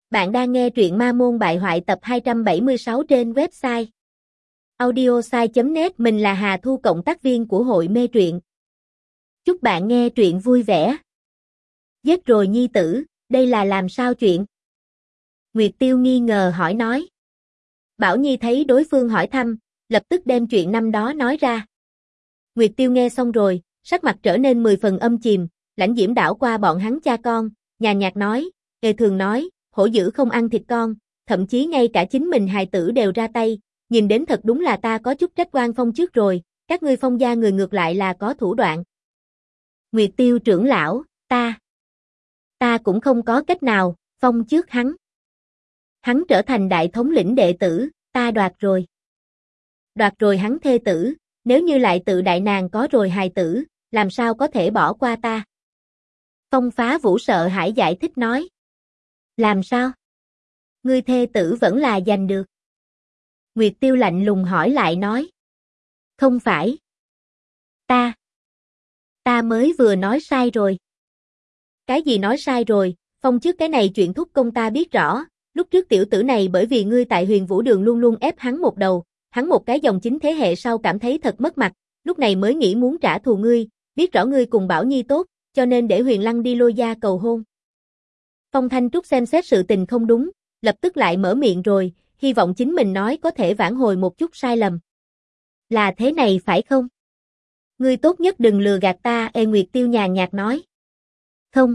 Bạn đang nghe truyện Ma Môn Bại Hoại tập 276 trên website audiosai.net. Mình là Hà Thu, cộng tác viên của hội mê truyện. Chúc bạn nghe truyện vui vẻ. Giết rồi nhi tử, đây là làm sao chuyện? Nguyệt Tiêu nghi ngờ hỏi nói. Bảo Nhi thấy đối phương hỏi thăm, lập tức đem chuyện năm đó nói ra. Nguyệt Tiêu nghe xong rồi, sắc mặt trở nên 10 phần âm chìm, lãnh diễm đảo qua bọn hắn cha con, nhàn nhạt nói, Nghề thường nói, hổ dữ không ăn thịt con, thậm chí ngay cả chính mình hài tử đều ra tay, nhìn đến thật đúng là ta có chút trách oan Phong trước rồi, các ngươi Phong gia người ngược lại là có thủ đoạn. Nguyệt Tiêu trưởng lão, ta cũng không có cách nào, Phong trước hắn. Hắn trở thành đại thống lĩnh đệ tử, ta đoạt rồi hắn thê tử, nếu như lại tự đại nàng có rồi hài tử, làm sao có thể bỏ qua ta? Phong Phá Vũ sợ hãi giải thích nói. Làm sao? Ngươi thê tử vẫn là giành được. Nguyệt Tiêu lạnh lùng hỏi lại nói. Không phải. Ta mới vừa nói sai rồi. Cái gì nói sai rồi? Phong trước cái này chuyện thúc công ta biết rõ, lúc trước tiểu tử này bởi vì ngươi tại Huyền Vũ Đường luôn luôn ép hắn một đầu, hắn một cái dòng chính thế hệ sau cảm thấy thật mất mặt, lúc này mới nghĩ muốn trả thù ngươi, biết rõ ngươi cùng Bảo Nhi tốt, cho nên để Huyền Lăng đi Lôi gia cầu hôn. Phong Thanh Trúc xem xét sự tình không đúng, lập tức lại mở miệng rồi, hy vọng chính mình nói có thể vãn hồi một chút sai lầm. Là thế này phải không? Ngươi tốt nhất đừng lừa gạt ta, Nguyệt Tiêu nhàn nhạt nói. Không.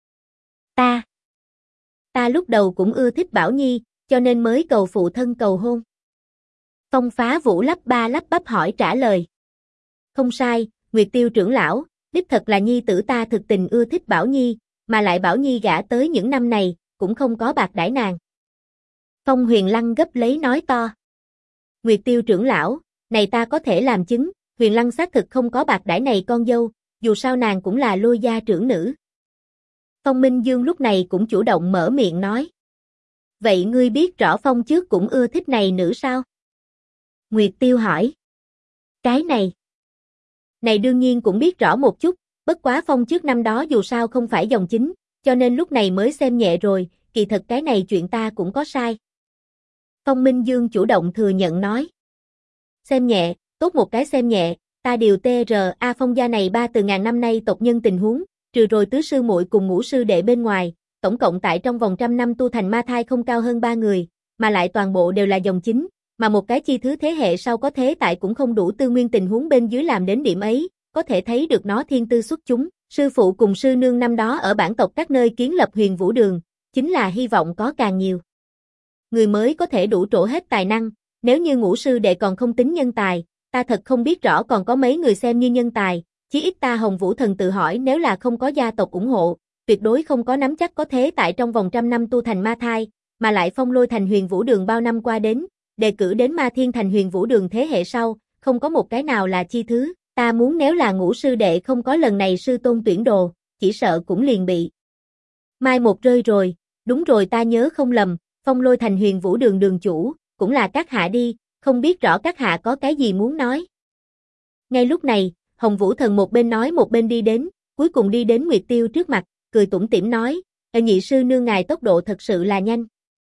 Ta lúc đầu cũng ưa thích Bảo Nhi, cho nên mới cầu phụ thân cầu hôn. Phong Phá Vũ lắp ba lắp bắp hỏi trả lời. Không sai, Nguyệt Tiêu trưởng lão, đích thật là nhi tử ta thực tình ưa thích Bảo Nhi, mà lại Bảo Nhi gả tới những năm này, cũng không có bạc đãi nàng. Phong Huyền Lăng gấp lấy nói to. Nguyệt Tiêu trưởng lão, này ta có thể làm chứng, Huyền Lăng xác thực không có bạc đãi này con dâu, dù sao nàng cũng là Lôi gia trưởng nữ. Phong Minh Dương lúc này cũng chủ động mở miệng nói. Vậy ngươi biết rõ Phong trước cũng ưa thích này nữ sao? Nguyệt Tiêu hỏi. Cái này đương nhiên cũng biết rõ một chút, bất quá Phong trước năm đó dù sao không phải dòng chính, cho nên lúc này mới xem nhẹ rồi, kỳ thật cái này chuyện ta cũng có sai. Phong Minh Dương chủ động thừa nhận nói. Xem nhẹ, tốt một cái xem nhẹ, ta điều TRA Phong gia này từ ngàn năm nay tộc nhân tình huống, trừ rồi tứ sư muội cùng ngũ sư đệ bên ngoài, tổng cộng tại trong vòng trăm năm tu thành ma thai không cao hơn 3 người, mà lại toàn bộ đều là dòng chính, mà một cái chi thứ thế hệ sau có thế tại cũng không đủ tư nguyên tình huống bên dưới làm đến điểm ấy, có thể thấy được nó thiên tư xuất chúng. Sư phụ cùng sư nương năm đó ở bản tộc các nơi kiến lập Huyền Vũ Đường, chính là hy vọng có càng nhiều người mới có thể đủ trổ hết tài năng, nếu như ngũ sư đệ còn không tính nhân tài, ta thật không biết rõ còn có mấy người xem như nhân tài, chí ít ta Hồng Vũ Thần tự hỏi nếu là không có gia tộc ủng hộ, tuyệt đối không có nắm chắc có thế tại trong vòng trăm năm tu thành ma thai, mà lại Phong Lôi thành Huyền Vũ Đường bao năm qua đến, đề cử đến Ma Thiên thành Huyền Vũ Đường thế hệ sau, không có một cái nào là chi thứ, ta muốn nếu là ngũ sư đệ không có lần này sư tôn tuyển đồ, chỉ sợ cũng liền bị mai một rơi rồi, đúng rồi ta nhớ không lầm, Phong Lôi thành Huyền Vũ Đường đường chủ, cũng là các hạ đi, không biết rõ các hạ có cái gì muốn nói. Ngay lúc này, Hồng Vũ Thần một bên nói một bên đi đến, cuối cùng đi đến Nguyệt Tiêu trước mặt, cười tủm tỉm nói, nhị sư nương ngài tốc độ thật sự là nhanh.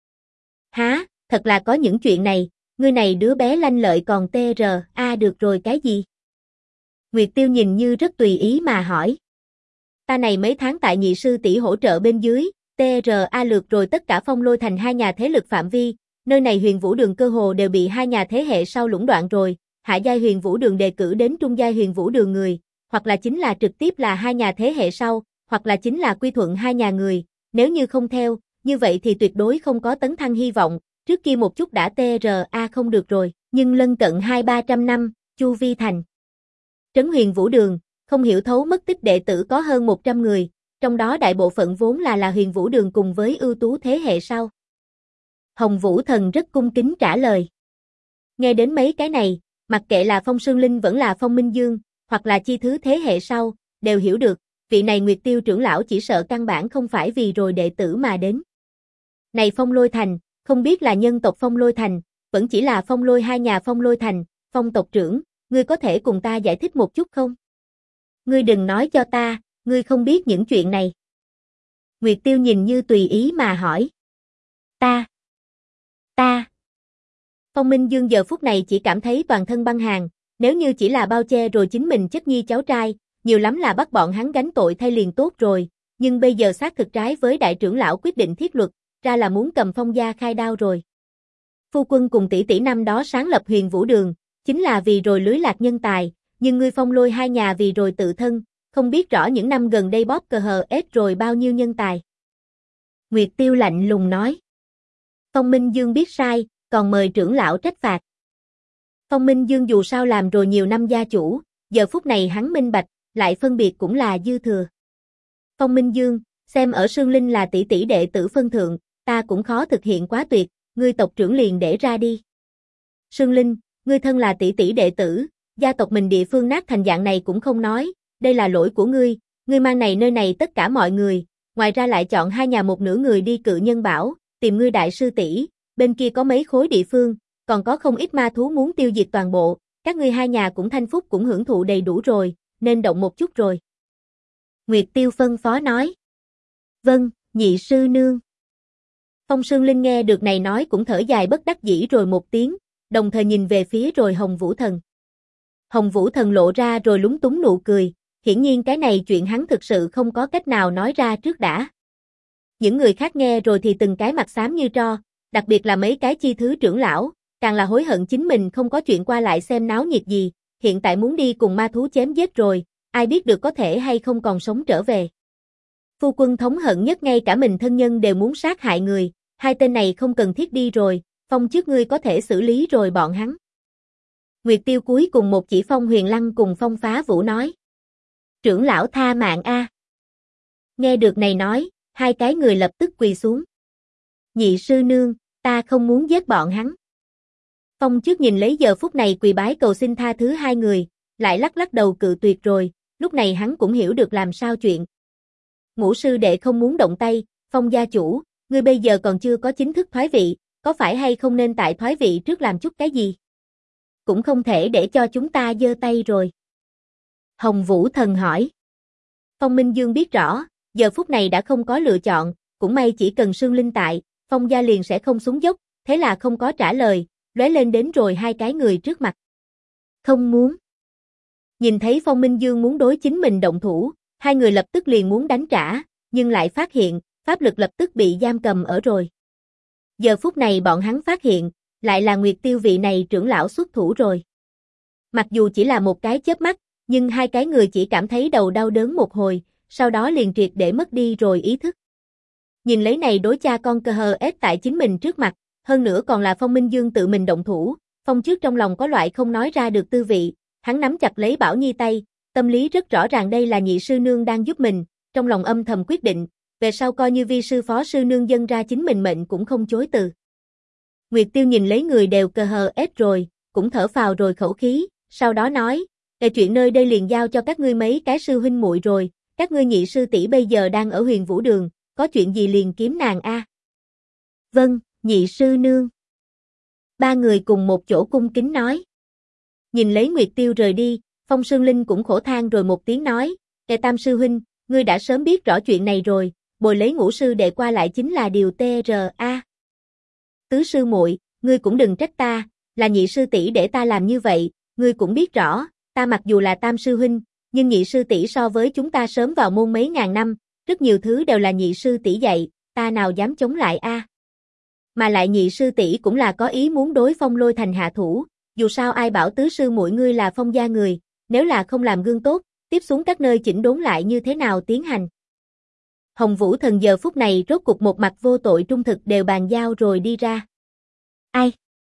Há, thật là có những chuyện này, ngươi này đứa bé lanh lợi còn được rồi cái gì? Nguyệt Tiêu nhìn như rất tùy ý mà hỏi. Ta này mấy tháng tại nhị sư tỷ hỗ trợ bên dưới, lược rồi tất cả Phong Lôi thành hai nhà thế lực phạm vi, nơi này Huyền Vũ Đường cơ hồ đều bị hai nhà thế hệ sau lũng đoạn rồi, hạ giai Huyền Vũ Đường đề cử đến trung giai Huyền Vũ Đường người, hoặc là chính là trực tiếp là hai nhà thế hệ sau, hoặc là chính là quy thuận hai nhà người, nếu như không theo, như vậy thì tuyệt đối không có tấn thăng hy vọng, trước kia một chút đã không được rồi, nhưng lân cận 200-300 năm, Chu Vi thành trấn Huyền Vũ Đường, không hiểu thấu mất tích đệ tử có hơn 100 người, trong đó đại bộ phận vốn là Huyền Vũ Đường cùng với ưu tú thế hệ sau. Hồng Vũ Thần rất cung kính trả lời. Nghe đến mấy cái này, mặc kệ là Phong Sương Linh vẫn là Phong Minh Dương, hoặc là chi thứ thế hệ sau, đều hiểu được, vị này Nguyệt Tiêu trưởng lão chỉ sợ căn bản không phải vì rồi đệ tử mà đến. Này Phong Lôi thành, không biết là nhân tộc Phong Lôi thành, vẫn chỉ là Phong Lôi hai nhà Phong Lôi thành, Phong tộc trưởng, ngươi có thể cùng ta giải thích một chút không? Ngươi đừng nói cho ta, ngươi không biết những chuyện này. Nguyệt Tiêu nhìn như tùy ý mà hỏi. Ta. Phong Minh Dương giờ phút này chỉ cảm thấy toàn thân băng hàn, nếu như chỉ là bao che rồi chính mình chất nhi cháu trai, nhiều lắm là bắt bọn hắn gánh tội thay liền tốt rồi, nhưng bây giờ xác thực trái với đại trưởng lão quyết định thiết luật, ra là muốn cầm Phong gia khai đao rồi. Phu quân cùng tỷ tỷ năm đó sáng lập Huyền Vũ Đường, chính là vì rồi lưới lạc nhân tài, nhưng ngươi Phong Lôi hai nhà vì rồi tự thân, không biết rõ những năm gần đây bóp cờ hờ ết rồi bao nhiêu nhân tài. Nguyệt Tiêu lạnh lùng nói. Phong Minh Dương biết sai, còn mời trưởng lão trách phạt. Phong Minh Dương dù sao làm rồi nhiều năm gia chủ, giờ phút này hắn minh bạch, lại phân biệt cũng là dư thừa. Phong Minh Dương, xem ở Sương Linh là tỷ tỷ đệ tử phân thượng, ta cũng khó thực hiện quá tuyệt, ngươi tộc trưởng liền để ra đi. Sương Linh, ngươi thân là tỷ tỷ đệ tử, gia tộc mình địa phương nát thành dạng này cũng không nói, đây là lỗi của ngươi mang này nơi này tất cả mọi người, ngoài ra lại chọn hai nhà một nửa người đi Cự Nhân Bảo, tìm ngươi đại sư tỷ, bên kia có mấy khối địa phương, còn có không ít ma thú muốn tiêu diệt toàn bộ, các ngươi hai nhà cũng thanh phúc cũng hưởng thụ đầy đủ rồi, nên động một chút rồi. Nguyệt Tiêu phân phó nói. Vâng, nhị sư nương. Phong Sương Linh nghe được này nói cũng thở dài bất đắc dĩ rồi một tiếng, đồng thời nhìn về phía rồi Hồng Vũ Thần. Hồng Vũ Thần lộ ra rồi lúng túng nụ cười, hiển nhiên cái này chuyện hắn thực sự không có cách nào nói ra trước đã. Những người khác nghe rồi thì từng cái mặt xám như tro, đặc biệt là mấy cái chi thứ trưởng lão, càng là hối hận chính mình không có chuyện qua lại xem náo nhiệt gì, hiện tại muốn đi cùng ma thú chém giết rồi, ai biết được có thể hay không còn sống trở về. Phu quân thống hận nhất ngay cả mình thân nhân đều muốn sát hại người, hai tên này không cần thiết đi rồi, Phong trước ngươi có thể xử lý rồi bọn hắn. Nguyệt Tiêu cuối cùng một chỉ Phong Huyền Lăng cùng Phong Phá Vũ nói. Trưởng lão tha mạng a. Nghe được này nói, hai cái người lập tức quỳ xuống. Nhị sư nương, ta không muốn giết bọn hắn. Phong trước nhìn lấy giờ phút này quỳ bái cầu xin tha thứ hai người, lại lắc lắc đầu cự tuyệt rồi, lúc này hắn cũng hiểu được làm sao chuyện. Ngũ sư đệ không muốn động tay, Phong gia chủ, ngươi bây giờ còn chưa có chính thức thoái vị, có phải hay không nên tại thoái vị trước làm chút cái gì? Cũng không thể để cho chúng ta giơ tay rồi. Hồng Vũ Thần hỏi. Phong Minh Dương biết rõ, giờ phút này đã không có lựa chọn, cũng may chỉ cần Sương Linh tại, Phong gia liền sẽ không xuống dốc, thế là không có trả lời, lóe lên đến rồi hai cái người trước mặt. Không muốn. Nhìn thấy Phong Minh Dương muốn đối chính mình động thủ, hai người lập tức liền muốn đánh trả, nhưng lại phát hiện, pháp lực lập tức bị giam cầm ở rồi. Giờ phút này bọn hắn phát hiện, lại là Nguyệt Tiêu vị này trưởng lão xuất thủ rồi. Mặc dù chỉ là một cái chớp mắt, nhưng hai cái người chỉ cảm thấy đầu đau đớn một hồi, sau đó liền triệt để mất đi rồi ý thức. Nhìn lấy này đối cha con cơ hờ ép tại chính mình trước mặt, hơn nữa còn là Phong Minh Dương tự mình động thủ, Phong trước trong lòng có loại không nói ra được tư vị, hắn nắm chặt lấy Bảo Nhi tay, tâm lý rất rõ ràng đây là nhị sư nương đang giúp mình, trong lòng âm thầm quyết định, về sau coi như vi sư phó sư nương dâng ra chính mình mệnh cũng không chối từ. Nguyệt Tiêu nhìn lấy người đều cơ hờ ép rồi, cũng thở phào rồi khẩu khí, sau đó nói, chuyện nơi đây liền giao cho các ngươi mấy cái sư huynh muội rồi, các ngươi nhị sư tỷ bây giờ đang ở Huyền Vũ Đường, có chuyện gì liền kiếm nàng a. Vâng, nhị sư nương. Ba người cùng một chỗ cung kính nói. Nhìn lấy Nguyệt Tiêu rời đi, Phong Sương Linh cũng khổ than rồi một tiếng nói, Tam sư huynh, ngươi đã sớm biết rõ chuyện này rồi, bồi lấy Ngũ sư đệ qua lại chính là điều TRA. Tứ sư muội, ngươi cũng đừng trách ta, là nhị sư tỷ để ta làm như vậy, ngươi cũng biết rõ, ta mặc dù là tam sư huynh, nhưng nhị sư tỷ so với chúng ta sớm vào môn mấy ngàn năm, rất nhiều thứ đều là nhị sư tỷ dạy, ta nào dám chống lại a. Mà lại nhị sư tỷ cũng là có ý muốn đối Phong Lôi Thành hạ thủ, dù sao ai bảo tứ sư muội ngươi là Phong gia người, nếu là không làm gương tốt, tiếp xuống các nơi chỉnh đốn lại như thế nào tiến hành. Hồng Vũ Thần giờ phút này rốt cục một mặt vô tội trung thực đều bàn giao rồi đi ra. Ai?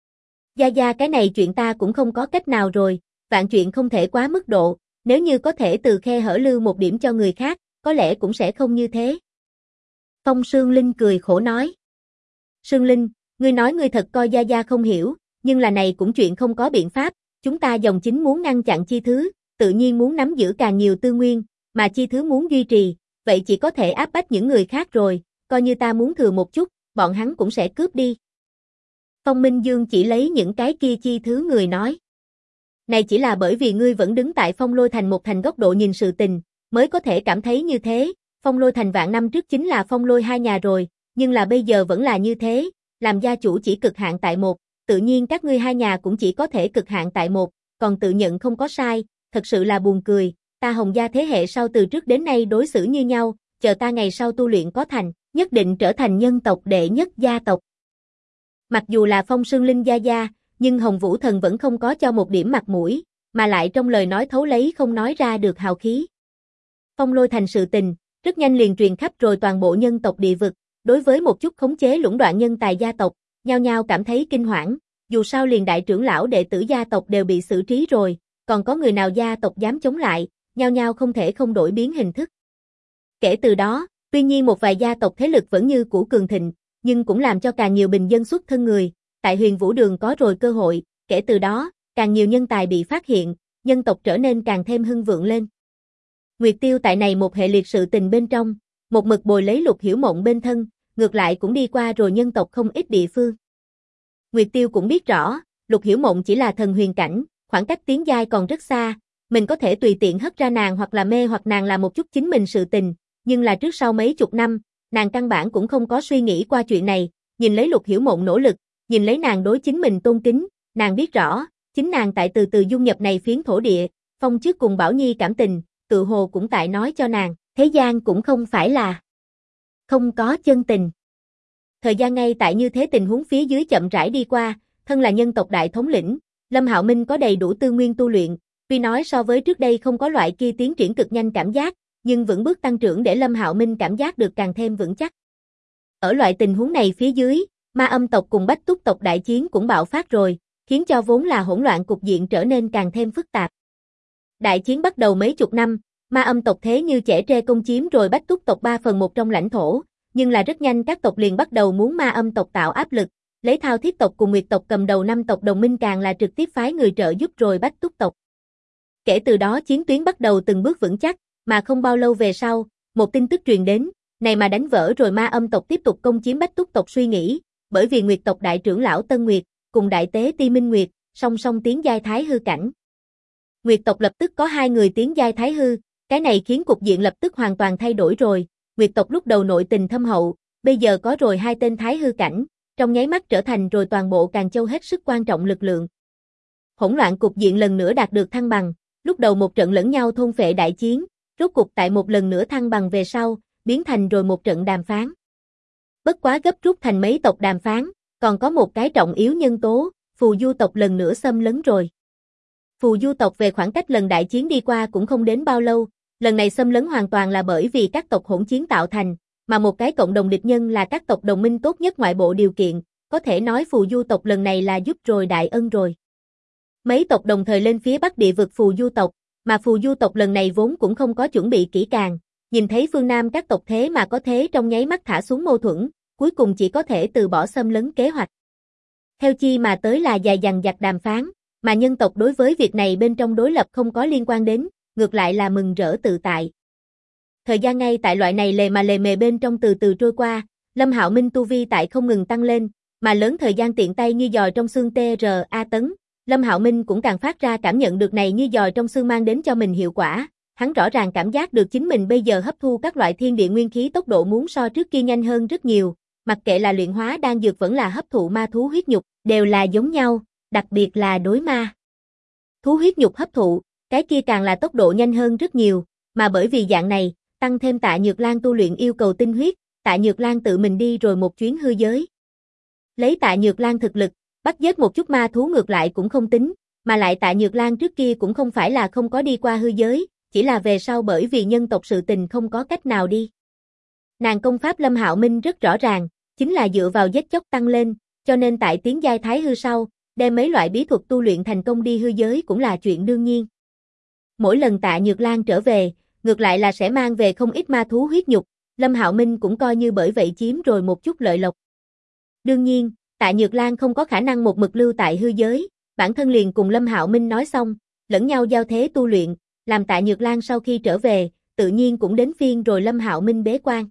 Gia cái này chuyện ta cũng không có cách nào rồi, vạn chuyện không thể quá mức độ, nếu như có thể từ khe hở lưu một điểm cho người khác, có lẽ cũng sẽ không như thế. Phong Sương Linh cười khổ nói. Sương Linh, ngươi nói ngươi thật coi Gia không hiểu, nhưng là này cũng chuyện không có biện pháp, chúng ta dòng chính muốn ngăn chặn chi thứ, tự nhiên muốn nắm giữ càng nhiều tư nguyên, mà chi thứ muốn duy trì, vậy chỉ có thể áp bách những người khác rồi, coi như ta muốn thừa một chút, bọn hắn cũng sẽ cướp đi. Phong Minh Dương chỉ lấy những cái kia chi thứ người nói. Này chỉ là bởi vì ngươi vẫn đứng tại Phong Lôi Thành một thành góc độ nhìn sự tình, mới có thể cảm thấy như thế, Phong Lôi Thành vạn năm trước chính là Phong Lôi hai nhà rồi, nhưng là bây giờ vẫn là như thế, làm gia chủ chỉ cực hạn tại một, tự nhiên các ngươi hai nhà cũng chỉ có thể cực hạn tại một, còn tự nhận không có sai, thật sự là buồn cười, ta Hồng gia thế hệ sau từ trước đến nay đối xử như nhau, chờ ta ngày sau tu luyện có thành, nhất định trở thành nhân tộc đệ nhất gia tộc. Mặc dù là Phong Sương Linh gia gia, nhưng Hồng Vũ Thần vẫn không có cho một điểm mặt mũi, mà lại trong lời nói thấu lấy không nói ra được hào khí. Phong Lôi Thành sự tình, rất nhanh liền truyền khắp rồi toàn bộ nhân tộc địa vực, đối với một chút khống chế lũng đoạn nhân tài gia tộc, nhao nhao cảm thấy kinh hoảng, dù sao liền đại trưởng lão đệ tử gia tộc đều bị xử trí rồi, còn có người nào gia tộc dám chống lại, nhao nhao không thể không đổi biến hình thức. Kể từ đó, tuy nhiên một vài gia tộc thế lực vẫn như cũ cường thịnh, nhưng cũng làm cho càng nhiều bình dân xuất thân người, tại Huyền Vũ Đường có rồi cơ hội, kể từ đó, càng nhiều nhân tài bị phát hiện, nhân tộc trở nên càng thêm hưng vượng lên. Nguyệt Tiêu tại này một hệ liệt sự tình bên trong, một mực bồi lấy Lục Hiểu Mộng bên thân, ngược lại cũng đi qua rồi nhân tộc không ít địa phương. Nguyệt Tiêu cũng biết rõ, Lục Hiểu Mộng chỉ là thần huyền cảnh, khoảng cách tiến giai còn rất xa, mình có thể tùy tiện hất ra nàng hoặc là mê hoặc nàng làm một chút chính mình sự tình, nhưng là trước sau mấy chục năm, nàng căn bản cũng không có suy nghĩ qua chuyện này, nhìn lấy Lục Hiểu Mộng nỗ lực, nhìn lấy nàng đối chính mình tôn kính, nàng biết rõ, chính nàng tại từ từ dung nhập này phiến thổ địa, Phong trước cùng Bảo Nhi cảm tình, tự hồ cũng tại nói cho nàng, thế gian cũng không phải là không có chân tình. Thời gian ngay tại như thế tình huống phía dưới chậm rãi đi qua, thân là nhân tộc đại thống lĩnh, Lâm Hạo Minh có đầy đủ tư nguyên tu luyện, tuy nói so với trước đây không có loại kia tiến triển cực nhanh cảm giác, nhưng vững bước tăng trưởng để Lâm Hạo Minh cảm giác được càng thêm vững chắc. Ở loại tình huống này phía dưới, Ma Âm tộc cùng Bách Túc tộc đại chiến cũng bạo phát rồi, khiến cho vốn là hỗn loạn cục diện trở nên càng thêm phức tạp. Đại chiến bắt đầu mấy chục năm, Ma Âm tộc thế như chẻ tre công chiếm rồi Bách Túc tộc 3/1 trong lãnh thổ, nhưng là rất nhanh các tộc liền bắt đầu muốn Ma Âm tộc tạo áp lực, lấy Thao Thiết tộc cùng Nguyệt tộc cầm đầu 5 tộc đồng minh càng là trực tiếp phái người trợ giúp rồi Bách Túc tộc. Kể từ đó chiến tuyến bắt đầu từng bước vững chắc, mà không bao lâu về sau, một tin tức truyền đến, này mà đánh vỡ rồi Ma Âm tộc tiếp tục công chiếm Bách Túc tộc suy nghĩ, bởi vì Nguyệt tộc đại trưởng lão Tân Nguyệt cùng đại tế Ti Minh Nguyệt song song tiến giai thái hư cảnh. Nguyệt tộc lập tức có 2 người tiến giai thái hư, cái này khiến cục diện lập tức hoàn toàn thay đổi rồi. Nguyệt tộc lúc đầu nội tình thâm hậu, bây giờ có rồi 2 tên thái hư cảnh, trong nháy mắt trở thành rồi toàn bộ Càn Châu hết sức quan trọng lực lượng. Hỗn loạn cục diện lần nữa đạt được thăng bằng, lúc đầu một trận lẫn nhau thôn phệ đại chiến, rốt cục tại một lần nữa thăng bằng về sau, biến thành rồi một trận đàm phán. Bất quá gấp rút thành mấy tộc đàm phán, còn có một cái trọng yếu nhân tố, Phù Du tộc lần nữa xâm lấn rồi. Phù Du tộc về khoảng cách lần đại chiến đi qua cũng không đến bao lâu, lần này xâm lấn hoàn toàn là bởi vì các tộc hỗn chiến tạo thành, mà một cái cộng đồng địch nhân là các tộc đồng minh tốt nhất ngoại bộ điều kiện, có thể nói Phù Du tộc lần này là giúp rồi đại ân rồi. Mấy tộc đồng thời lên phía bắc địa vực Phù Du tộc, mà Phù Du tộc lần này vốn cũng không có chuẩn bị kỹ càng, nhìn thấy phương Nam các tộc thế mà có thế trong nháy mắt thả xuống mâu thuẫn, cuối cùng chỉ có thể từ bỏ xâm lấn kế hoạch. Theo chi mà tới là dài dằng dặc đàm phán, mà nhân tộc đối với việc này bên trong đối lập không có liên quan đến, ngược lại là mừng rỡ tự tại. Thời gian ngay tại loại này lề mề bên trong từ từ trôi qua, Lâm Hạo Minh tu vi tại không ngừng tăng lên, mà lớn thời gian tiện tay như giòi trong xương TRA tấn, Lâm Hạo Minh cũng càng phát ra cảm nhận được này như giòi trong xương mang đến cho mình hiệu quả, hắn rõ ràng cảm giác được chính mình bây giờ hấp thu các loại thiên địa nguyên khí tốc độ muốn so trước kia nhanh hơn rất nhiều, mặc kệ là luyện hóa đan dược vẫn là hấp thụ ma thú huyết nhục, đều là giống nhau, đặc biệt là đối ma thú huyết nhục hấp thụ, cái kia càng là tốc độ nhanh hơn rất nhiều, mà bởi vì dạng này, tăng thêm Tạ Nhược Lan tu luyện yêu cầu tinh huyết, Tạ Nhược Lan tự mình đi rồi một chuyến hư giới. Lấy Tạ Nhược Lan thực lực, bắt giết một chút ma thú ngược lại cũng không tính, mà lại Tạ Nhược Lan trước kia cũng không phải là không có đi qua hư giới, chỉ là về sau bởi vì nhân tộc sự tình không có cách nào đi. Nàng công pháp Lâm Hạo Minh rất rõ ràng, chính là dựa vào giết chóc tăng lên, cho nên tại tiến giai thái hư sau, đem mấy loại bí thuật tu luyện thành công đi hư giới cũng là chuyện đương nhiên. Mỗi lần Tạ Nhược Lan trở về, ngược lại là sẽ mang về không ít ma thú huyết nhục, Lâm Hạo Minh cũng coi như bởi vậy chiếm rồi một chút lợi lộc. Đương nhiên, Tạ Nhược Lan không có khả năng một mực lưu tại hư giới, bản thân liền cùng Lâm Hạo Minh nói xong, lẫn nhau giao thế tu luyện, làm Tạ Nhược Lan sau khi trở về, tự nhiên cũng đến phiên rồi Lâm Hạo Minh bế quan.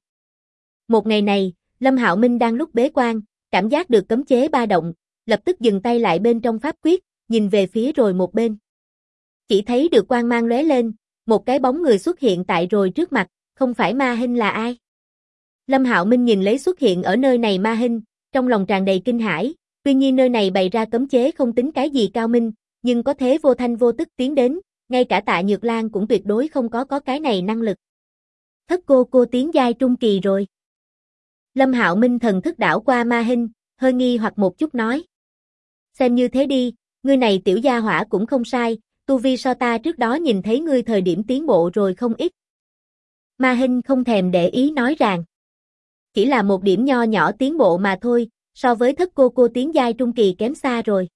Một ngày này, Lâm Hạo Minh đang lúc bế quan, cảm giác được cấm chế ba động, lập tức dừng tay lại bên trong pháp quyết, nhìn về phía rồi một bên. Chỉ thấy được quang mang lóe lên, một cái bóng người xuất hiện tại rồi trước mặt, không phải Ma Hinh là ai? Lâm Hạo Minh nhìn lấy xuất hiện ở nơi này Ma Hinh, trong lòng tràn đầy kinh hãi, tuy nhiên nơi này bày ra cấm chế không tính cái gì cao minh, nhưng có thế vô thanh vô tức tiến đến, ngay cả Tạ Nhược Lan cũng tuyệt đối không có cái này năng lực. Thất cô tiến giai trung kỳ rồi. Lâm Hạo Minh thần thức đảo qua Ma Hinh, hơi nghi hoặc một chút nói. Xem như thế đi, ngươi này tiểu gia hỏa cũng không sai, tu vi so ta trước đó nhìn thấy ngươi thời điểm tiến bộ rồi không ít. Ma Hinh không thèm để ý nói rằng. Chỉ là một điểm nho nhỏ tiến bộ mà thôi, so với thất cô tiến giai trung kỳ kém xa rồi.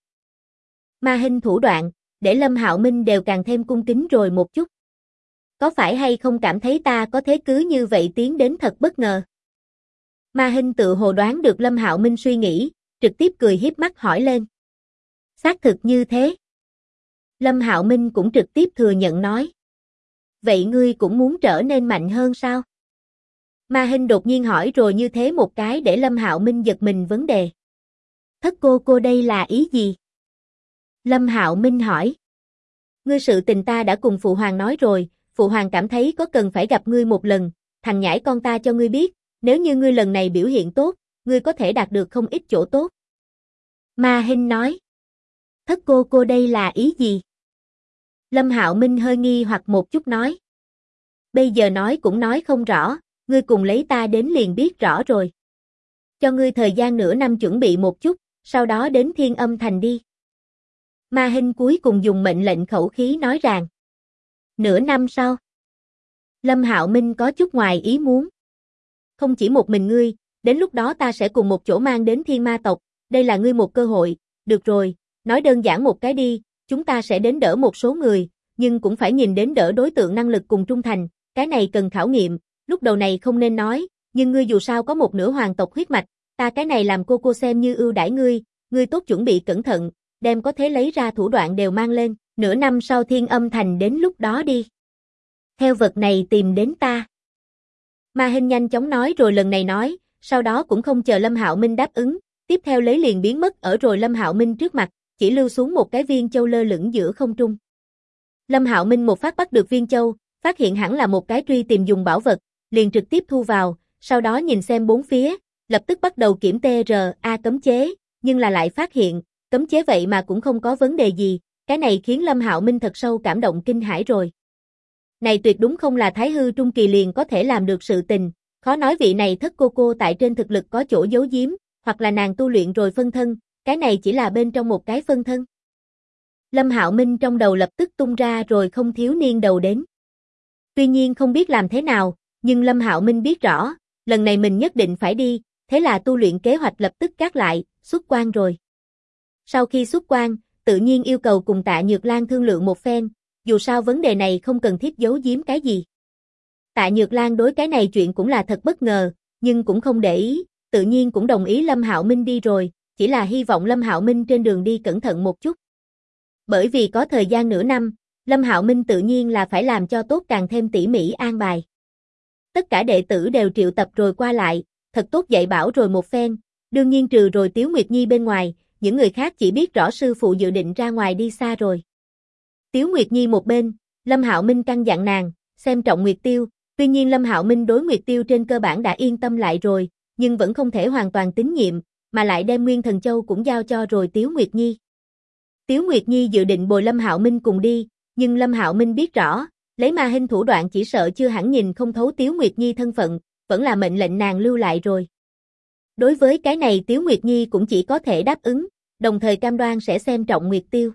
Ma Hinh thủ đoạn, để Lâm Hạo Minh đều càng thêm cung kính rồi một chút. Có phải hay không cảm thấy ta có thế cứ như vậy tiến đến thật bất ngờ? Ma Hinh tự hồ đoán được Lâm Hạo Minh suy nghĩ, trực tiếp cười hiếp mắt hỏi lên. Xác thực như thế. Lâm Hạo Minh cũng trực tiếp thừa nhận nói. Vậy ngươi cũng muốn trở nên mạnh hơn sao? Ma Hinh đột nhiên hỏi rồi như thế một cái để Lâm Hạo Minh giật mình vấn đề. Thất cô đây là ý gì? Lâm Hạo Minh hỏi. Ngươi sự tình ta đã cùng Phụ Hoàng nói rồi, Phụ Hoàng cảm thấy có cần phải gặp ngươi một lần, thằng nhãi con ta cho ngươi biết, nếu như ngươi lần này biểu hiện tốt, ngươi có thể đạt được không ít chỗ tốt. Ma Hinh nói. Thất cô đây là ý gì? Lâm Hạo Minh hơi nghi hoặc một chút nói. Bây giờ nói cũng nói không rõ, ngươi cùng lấy ta đến liền biết rõ rồi. Cho ngươi thời gian nửa năm chuẩn bị một chút, sau đó đến Thiên Âm Thành đi. Ma Hinh cuối cùng dùng mệnh lệnh khẩu khí nói rằng. Nửa năm sau. Lâm Hạo Minh có chút ngoài ý muốn. Không chỉ một mình ngươi, đến lúc đó ta sẽ cùng một chỗ mang đến Thiên Ma tộc, đây là ngươi một cơ hội, được rồi, nói đơn giản một cái đi, chúng ta sẽ đến đỡ một số người, nhưng cũng phải nhìn đến đỡ đối tượng năng lực cùng trung thành, cái này cần khảo nghiệm, lúc đầu này không nên nói, nhưng ngươi dù sao có một nửa hoàng tộc huyết mạch, ta cái này làm cô xem như ưu đãi ngươi tốt chuẩn bị cẩn thận, đem có thể lấy ra thủ đoạn đều mang lên, nửa năm sau Thiên Âm Thành đến lúc đó đi. Theo vật này tìm đến ta. Ma Hinh nhanh chóng nói rồi lần này nói, sau đó cũng không chờ Lâm Hạo Minh đáp ứng, tiếp theo lấy liền biến mất ở rồi Lâm Hạo Minh trước mặt, chỉ lưu xuống một cái viên châu lơ lửng giữa không trung. Lâm Hạo Minh một phát bắt được viên châu, phát hiện hẳn là một cái truy tìm dùng bảo vật, liền trực tiếp thu vào, sau đó nhìn xem bốn phía, lập tức bắt đầu kiểm TRA cấm chế, nhưng là lại phát hiện, cấm chế vậy mà cũng không có vấn đề gì, cái này khiến Lâm Hạo Minh thật sâu cảm động kinh hãi rồi. Này tuyệt đúng không là Thái hư trung kỳ liền có thể làm được sự tình, khó nói vị này thất cô tại trên thực lực có chỗ giấu giếm, hoặc là nàng tu luyện rồi phân thân, cái này chỉ là bên trong một cái phân thân. Lâm Hạo Minh trong đầu lập tức tung ra rồi không thiếu niên đầu đến. Tuy nhiên không biết làm thế nào, nhưng Lâm Hạo Minh biết rõ, lần này mình nhất định phải đi, thế là tu luyện kế hoạch lập tức gác lại, xuất quan rồi. Sau khi xuất quan, tự nhiên yêu cầu cùng Tạ Nhược Lan thương lượng một phen, dù sao vấn đề này không cần thiết giấu giếm cái gì. Tạ Nhược Lan đối cái này chuyện cũng là thật bất ngờ, nhưng cũng không để ý, tự nhiên cũng đồng ý Lâm Hạo Minh đi rồi, chỉ là hy vọng Lâm Hạo Minh trên đường đi cẩn thận một chút. Bởi vì có thời gian nửa năm, Lâm Hạo Minh tự nhiên là phải làm cho tốt càng thêm tỉ mỉ an bài. Tất cả đệ tử đều triệu tập rồi qua lại, thật tốt dạy bảo rồi một phen, đương nhiên trừ rồi Tiếu Nguyệt Nhi bên ngoài, những người khác chỉ biết rõ sư phụ dự định ra ngoài đi xa rồi. Tiếu Nguyệt Nhi một bên, Lâm Hạo Minh căn dặn nàng, xem trọng Nguyệt Tiêu, tuy nhiên Lâm Hạo Minh đối Nguyệt Tiêu trên cơ bản đã yên tâm lại rồi, nhưng vẫn không thể hoàn toàn tín nhiệm, mà lại đem Nguyên Thần Châu cũng giao cho rồi Tiếu Nguyệt Nhi. Tiếu Nguyệt Nhi dự định bồi Lâm Hạo Minh cùng đi, nhưng Lâm Hạo Minh biết rõ, lấy Ma Hinh thủ đoạn chỉ sợ chưa hẳn nhìn không thấu Tiếu Nguyệt Nhi thân phận, vẫn là mệnh lệnh nàng lưu lại rồi. Đối với cái này Tiếu Nguyệt Nhi cũng chỉ có thể đáp ứng, đồng thời cam đoan sẽ xem trọng Nguyệt Tiêu.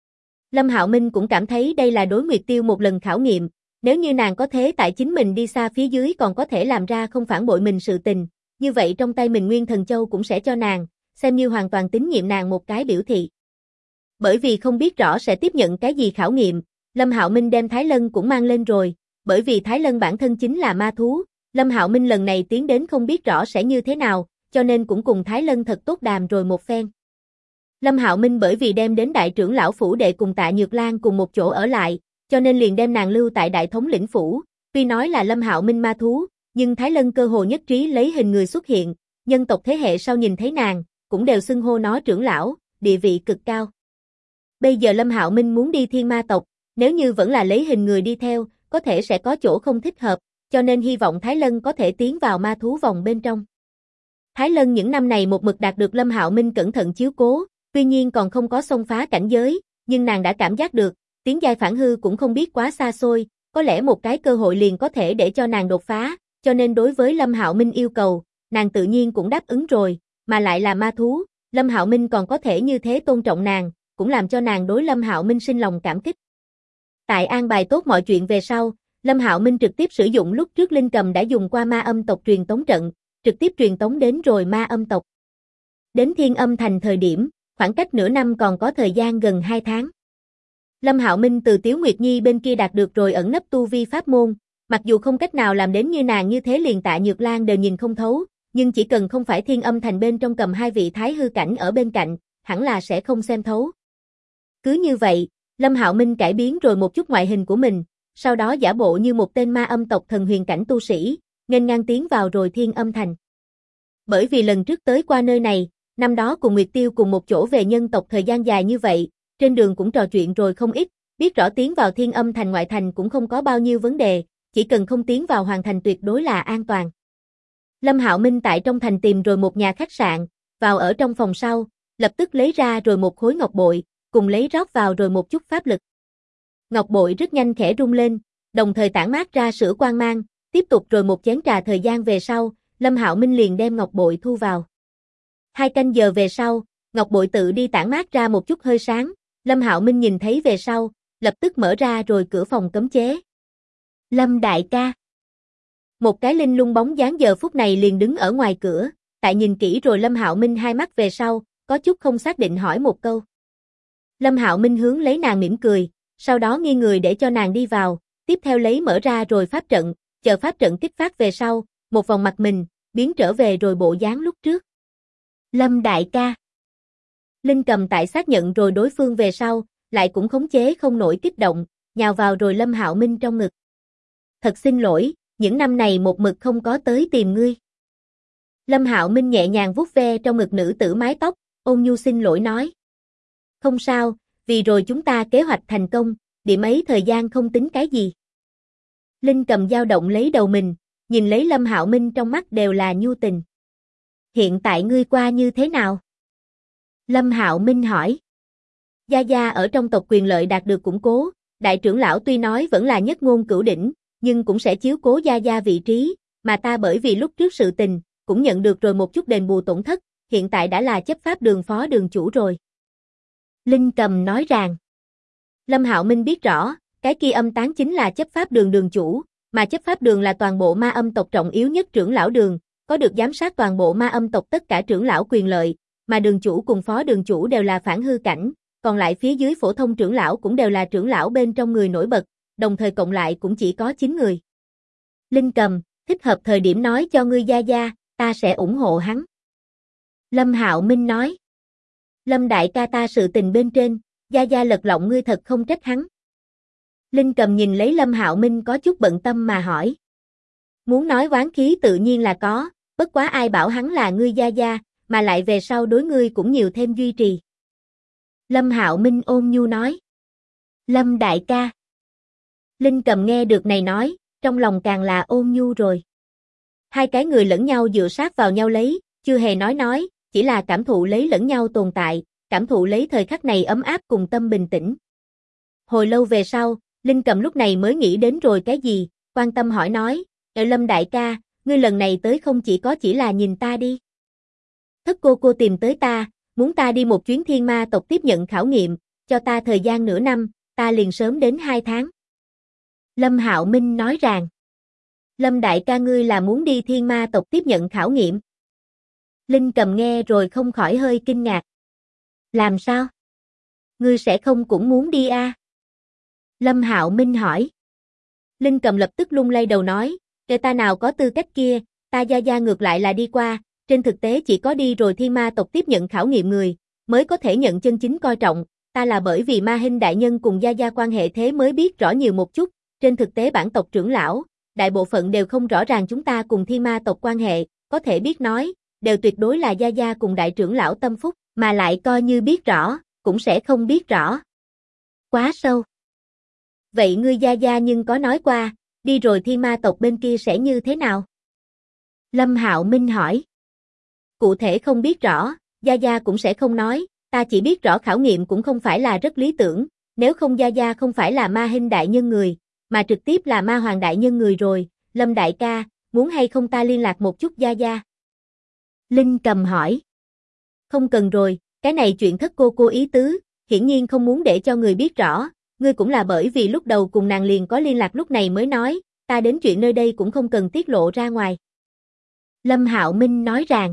Lâm Hạo Minh cũng cảm thấy đây là đối Nguyệt Tiêu một lần khảo nghiệm, nếu như nàng có thế tại chính mình đi xa phía dưới còn có thể làm ra không phản bội mình sự tình, như vậy trong tay mình Nguyên Thần Châu cũng sẽ cho nàng, xem như hoàn toàn tín nhiệm nàng một cái biểu thị. Bởi vì không biết rõ sẽ tiếp nhận cái gì khảo nghiệm, Lâm Hạo Minh đem Thái Lân cũng mang lên rồi, bởi vì Thái Lân bản thân chính là ma thú, Lâm Hạo Minh lần này tiến đến không biết rõ sẽ như thế nào, cho nên cũng cùng Thái Lân thật tốt đàm rồi một phen. Lâm Hạo Minh bởi vì đem đến đại trưởng lão phủ đệ cùng Tạ Nhược Lan cùng một chỗ ở lại, cho nên liền đem nàng lưu tại đại thống lĩnh phủ, tuy nói là Lâm Hạo Minh ma thú, nhưng Thái Lân cơ hồ nhất trí lấy hình người xuất hiện, nhân tộc thế hệ sau nhìn thấy nàng, cũng đều xưng hô nó trưởng lão, địa vị cực cao. Bây giờ Lâm Hạo Minh muốn đi Thiên Ma tộc, nếu như vẫn là lấy hình người đi theo, có thể sẽ có chỗ không thích hợp, cho nên hy vọng Thái Lân có thể tiến vào ma thú vòng bên trong. Thái Lân những năm này một mực đạt được Lâm Hạo Minh cẩn thận chiếu cố, tuy nhiên còn không có xông phá cảnh giới, nhưng nàng đã cảm giác được, tiến giai phản hư cũng không biết quá xa xôi, có lẽ một cái cơ hội liền có thể để cho nàng đột phá, cho nên đối với Lâm Hạo Minh yêu cầu, nàng tự nhiên cũng đáp ứng rồi, mà lại là ma thú, Lâm Hạo Minh còn có thể như thế tôn trọng nàng, cũng làm cho nàng đối Lâm Hạo Minh sinh lòng cảm kích. Tại an bài tốt mọi chuyện về sau, Lâm Hạo Minh trực tiếp sử dụng lúc trước Linh Cầm đã dùng qua ma âm tộc truyền tống trận, trực tiếp truyền tống đến rồi ma âm tộc. Đến Thiên Âm Thành thời điểm, khoảng cách nửa năm còn có thời gian gần 2 tháng. Lâm Hạo Minh từ Tiếu Nguyệt Nhi bên kia đạt được rồi ẩn nấp tu vi pháp môn, mặc dù không cách nào làm đến như nàng như thế liền Tạ Nhược Lan đều nhìn không thấu, nhưng chỉ cần không phải Thiên Âm Thành bên trong cầm hai vị thái hư cảnh ở bên cạnh, hẳn là sẽ không xem thấu. Cứ như vậy, Lâm Hạo Minh cải biến rồi một chút ngoại hình của mình, sau đó giả bộ như một tên ma âm tộc thần huyền cảnh tu sĩ, nghênh ngang tiến vào rồi Thiên Âm Thành. Bởi vì lần trước tới qua nơi này, năm đó cùng Nguyệt Tiêu cùng một chỗ về nhân tộc thời gian dài như vậy, trên đường cũng trò chuyện rồi không ít, biết rõ tiến vào Thiên Âm Thành ngoại thành cũng không có bao nhiêu vấn đề, chỉ cần không tiến vào hoàng thành tuyệt đối là an toàn. Lâm Hạo Minh tại trong thành tìm rồi một nhà khách sạn, vào ở trong phòng sau, lập tức lấy ra rồi một khối ngọc bội, cùng lấy rót vào rồi một chút pháp lực. Ngọc bội rất nhanh khẽ rung lên, đồng thời tản mát ra sữa quang mang, tiếp tục rồi một chén trà thời gian về sau, Lâm Hạo Minh liền đem ngọc bội thu vào. 2 canh giờ về sau, ngọc bội tự đi tản mát ra một chút hơi sáng, Lâm Hạo Minh nhìn thấy về sau, lập tức mở ra rồi cửa phòng cấm chế. Lâm đại ca. Một cái linh lung bóng dáng giờ phút này liền đứng ở ngoài cửa, tại nhìn kỹ rồi Lâm Hạo Minh hai mắt về sau, có chút không xác định hỏi một câu. Lâm Hạo Minh hướng lấy nàng mỉm cười, sau đó nghiêng người để cho nàng đi vào, tiếp theo lấy mở ra rồi pháp trận, chờ pháp trận kích phát về sau, một vòng mặt mình, biến trở về rồi bộ dáng lúc trước. Lâm đại ca. Linh Cầm tại xác nhận rồi đối phương về sau, lại cũng khống chế không nổi kích động, nhào vào rồi Lâm Hạo Minh trong ngực. Thật xin lỗi, những năm này một mực không có tới tìm ngươi. Lâm Hạo Minh nhẹ nhàng vuốt ve trong ngực nữ tử mái tóc, ôn nhu xin lỗi nói. Không sao, vì rồi chúng ta kế hoạch thành công, điểm ấy thời gian không tính cái gì. Linh Cầm dao động lấy đầu mình, nhìn lấy Lâm Hạo Minh trong mắt đều là nhu tình. Hiện tại ngươi qua như thế nào? Lâm Hạo Minh hỏi. Gia Gia ở trong tộc quyền lợi đạt được củng cố, đại trưởng lão tuy nói vẫn là nhất ngôn cửu đỉnh, nhưng cũng sẽ chiếu cố Gia Gia vị trí, mà ta bởi vì lúc trước sự tình, cũng nhận được rồi một chút đền bù tổn thất, hiện tại đã là chấp pháp đường phó đường chủ rồi. Linh Cầm nói rằng, Lâm Hạo Minh biết rõ, cái kia âm tán chính là chấp pháp đường đường chủ, mà chấp pháp đường là toàn bộ ma âm tộc trọng yếu nhất trưởng lão đường, có được giám sát toàn bộ ma âm tộc tất cả trưởng lão quyền lợi, mà đường chủ cùng phó đường chủ đều là phản hư cảnh, còn lại phía dưới phổ thông trưởng lão cũng đều là trưởng lão bên trong người nổi bật, đồng thời cộng lại cũng chỉ có 9 người. Linh Cầm, thích hợp thời điểm nói cho ngươi Gia Gia, ta sẽ ủng hộ hắn. Lâm Hạo Minh nói. Lâm đại ca ta sự tình bên trên, Gia Gia lật lọng ngươi thật không trách hắn. Linh Cầm nhìn lấy Lâm Hạo Minh có chút bận tâm mà hỏi. Muốn nói oán khí tự nhiên là có, bất quá ai bảo hắn là ngươi Gia Gia, mà lại về sau đối ngươi cũng nhiều thêm duy trì. Lâm Hạo Minh ôn nhu nói. Lâm đại ca. Linh Cầm nghe được này nói, trong lòng càng là ôn nhu rồi. Hai cái người lẫn nhau dựa sát vào nhau lấy, chưa hề nói, chỉ là cảm thụ lấy lẫn nhau tồn tại, cảm thụ lấy thời khắc này ấm áp cùng tâm bình tĩnh. Hồi lâu về sau, Linh Cầm lúc này mới nghĩ đến rồi cái gì, quan tâm hỏi nói, Lâm đại ca, ngươi lần này tới không chỉ là nhìn ta đi. Thất cô tìm tới ta, muốn ta đi một chuyến Thiên Ma tộc tiếp nhận khảo nghiệm, cho ta thời gian nửa năm, ta liền sớm đến 2 tháng. Lâm Hạo Minh nói rằng, Lâm đại ca ngươi là muốn đi Thiên Ma tộc tiếp nhận khảo nghiệm. Linh Cầm nghe rồi không khỏi hơi kinh ngạc. Làm sao? Ngươi sẽ không cũng muốn đi à? Lâm Hạo Minh hỏi. Linh Cầm lập tức lung lay đầu nói, kể ta nào có tư cách kia, ta Gia Gia ngược lại là đi qua, trên thực tế chỉ có đi rồi Thiên Ma tộc tiếp nhận khảo nghiệm người, mới có thể nhận chân chính coi trọng, ta là bởi vì Ma Hinh đại nhân cùng Gia Gia quan hệ thế mới biết rõ nhiều một chút, trên thực tế bản tộc trưởng lão, đại bộ phận đều không rõ ràng chúng ta cùng Thiên Ma tộc quan hệ, có thể biết nói, đều tuyệt đối là Gia Gia cùng đại trưởng lão tâm phúc, mà lại coi như biết rõ, cũng sẽ không biết rõ. Quá sâu. Vậy ngươi Gia Gia nhưng có nói qua, đi rồi Thiên Ma tộc bên kia sẽ như thế nào? Lâm Hạo Minh hỏi. Cụ thể không biết rõ, Gia Gia cũng sẽ không nói, ta chỉ biết rõ khảo nghiệm cũng không phải là rất lý tưởng, nếu không Gia Gia không phải là Ma Hinh đại nhân người, mà trực tiếp là Ma Hoàng đại nhân người rồi, Lâm đại ca, muốn hay không ta liên lạc một chút Gia Gia? Linh Cầm hỏi. Không cần rồi, cái này chuyện thất cô ý tứ, hiển nhiên không muốn để cho người biết rõ, ngươi cũng là bởi vì lúc đầu cùng nàng liền có liên lạc lúc này mới nói, ta đến chuyện nơi đây cũng không cần tiết lộ ra ngoài. Lâm Hạo Minh nói rằng.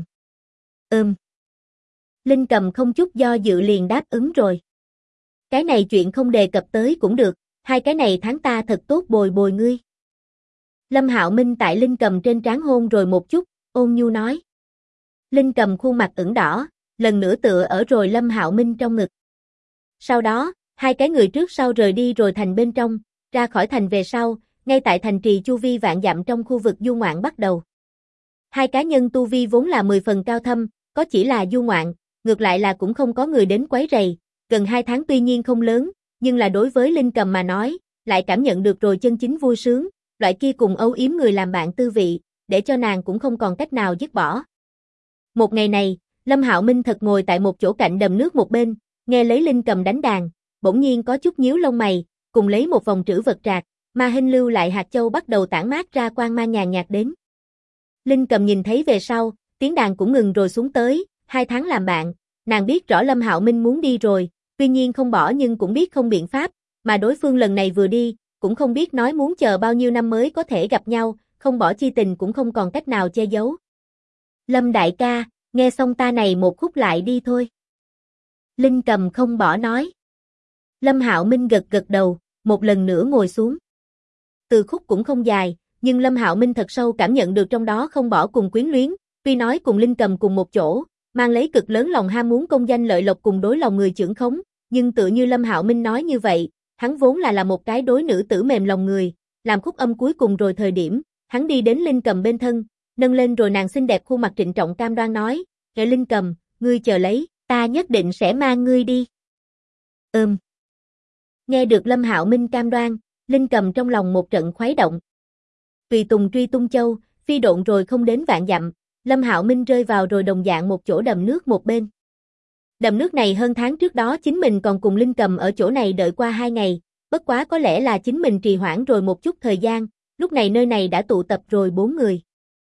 Linh Cầm không chút do dự liền đáp ứng rồi. Cái này chuyện không đề cập tới cũng được, hai cái này tháng ta thật tốt bồi bồi ngươi. Lâm Hạo Minh tại Linh Cầm trên trán hôn rồi một chút, ôn nhu nói. Linh Cầm khuôn mặt ửng đỏ, lần nữa tựa ở rồi Lâm Hạo Minh trong ngực. Sau đó, hai cái người trước sau rời đi rồi thành bên trong, ra khỏi thành về sau, ngay tại thành trì chu vi vạn dặm trong khu vực du ngoạn bắt đầu. Hai cá nhân tu vi vốn là 10 phần cao thâm, có chỉ là du ngoạn, ngược lại là cũng không có người đến quấy rầy, gần 2 tháng tuy nhiên không lớn, nhưng là đối với Linh Cầm mà nói, lại cảm nhận được rồi chân chính vui sướng, loại kia cùng âu yếm người làm bạn tư vị, để cho nàng cũng không còn cách nào dứt bỏ. Một ngày này, Lâm Hạo Minh thật ngồi tại một chỗ cạnh đầm nước một bên, nghe lấy Linh Cầm đánh đàn, bỗng nhiên có chút nhíu lông mày, cùng lấy một vòng trữ vật trạc, Ma Hinh lưu lại hạt châu bắt đầu tản mát ra quang mang nhàn nhạt đến. Linh Cầm nhìn thấy về sau, tiếng đàn cũng ngừng rồi xuống tới, 2 tháng làm bạn, nàng biết rõ Lâm Hạo Minh muốn đi rồi, tuy nhiên không bỏ nhưng cũng biết không biện pháp, mà đối phương lần này vừa đi, cũng không biết nói muốn chờ bao nhiêu năm mới có thể gặp nhau, không bỏ chi tình cũng không còn cách nào che giấu. Lâm đại ca, nghe xong ta này một khúc lại đi thôi. Linh Cầm không bỏ nói. Lâm Hạo Minh gật gật đầu, một lần nữa ngồi xuống. Từ khúc cũng không dài, nhưng Lâm Hạo Minh thật sâu cảm nhận được trong đó không bỏ cùng quyến luyến, tuy nói cùng Linh Cầm cùng một chỗ, mang lấy cực lớn lòng ham muốn công danh lợi lộc cùng đối lòng người chưởng khống, nhưng tự như Lâm Hạo Minh nói như vậy, hắn vốn là một cái đối nữ tử mềm lòng người, làm khúc âm cuối cùng rồi thời điểm, hắn đi đến Linh Cầm bên thân, nâng lên rồi nàng xinh đẹp khuôn mặt trịnh trọng cam đoan nói, "Kệ Linh Cầm, ngươi chờ lấy, ta nhất định sẽ mang ngươi đi." Nghe được Lâm Hạo Minh cam đoan, Linh Cầm trong lòng một trận khuấy động. Tùy tùng truy tung châu, phi độn rồi không đến vạn dặm, Lâm Hạo Minh rơi vào rồi đồng dạng một chỗ đầm nước một bên. Đầm nước này hơn tháng trước đó chính mình còn cùng Linh Cầm ở chỗ này đợi qua 2 ngày, bất quá có lẽ là chính mình trì hoãn rồi một chút thời gian, lúc này nơi này đã tụ tập rồi 4 người.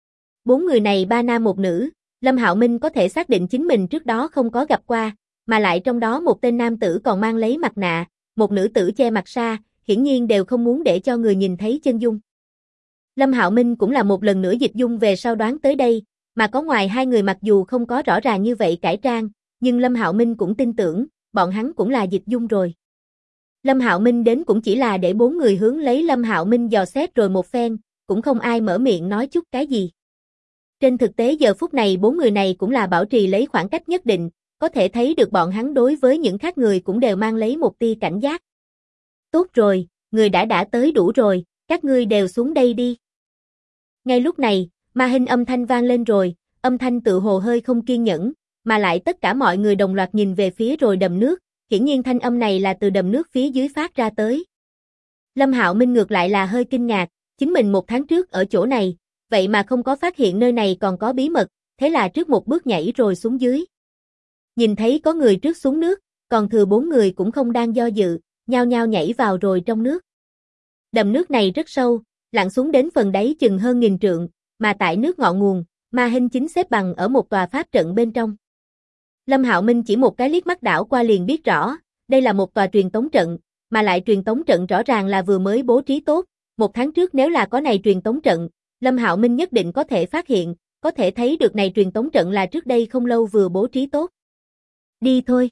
4 người này 3 nam 1 nữ, Lâm Hạo Minh có thể xác định chính mình trước đó không có gặp qua, mà lại trong đó một tên nam tử còn mang lấy mặt nạ, một nữ tử che mặt sa, hiển nhiên đều không muốn để cho người nhìn thấy chân dung. Lâm Hạo Minh cũng là một lần nữa dịch dung về sau đoán tới đây, mà có ngoài 2 người mặc dù không có rõ ràng như vậy cải trang, nhưng Lâm Hạo Minh cũng tin tưởng, bọn hắn cũng là dịch dung rồi. Lâm Hạo Minh đến cũng chỉ là để 4 người hướng lấy Lâm Hạo Minh dò xét rồi một phen, cũng không ai mở miệng nói chút cái gì. Trên thực tế giờ phút này 4 người này cũng là bảo trì lấy khoảng cách nhất định, có thể thấy được bọn hắn đối với những khác người cũng đều mang lấy một tia cảnh giác. Tốt rồi, người đã tới đủ rồi, các ngươi đều xuống đây đi. Ngay lúc này, Ma Hinh âm thanh vang lên rồi, âm thanh tự hồ hơi không kiên nhẫn, mà lại tất cả mọi người đồng loạt nhìn về phía rồi đầm nước, hiển nhiên thanh âm này là từ đầm nước phía dưới phát ra tới. Lâm Hạo Minh ngược lại là hơi kinh ngạc, chính mình 1 tháng trước ở chỗ này, vậy mà không có phát hiện nơi này còn có bí mật, thế là trước một bước nhảy rồi xuống dưới. Nhìn thấy có người trước xuống nước, còn thừa 4 người cũng không đang do dự, nhao nhao nhảy vào rồi trong nước. Đầm nước này rất sâu, lặn xuống đến phần đáy chừng hơn 1000 trượng, mà tại nước ngọn nguồn, Ma Hinh chính xếp bằng ở một tòa pháp trận bên trong. Lâm Hạo Minh chỉ một cái liếc mắt đảo qua liền biết rõ, đây là một tòa truyền tống trận, mà lại truyền tống trận rõ ràng là vừa mới bố trí tốt, 1 tháng trước nếu là có này truyền tống trận, Lâm Hạo Minh nhất định có thể phát hiện, có thể thấy được này truyền tống trận là trước đây không lâu vừa bố trí tốt. Đi thôi.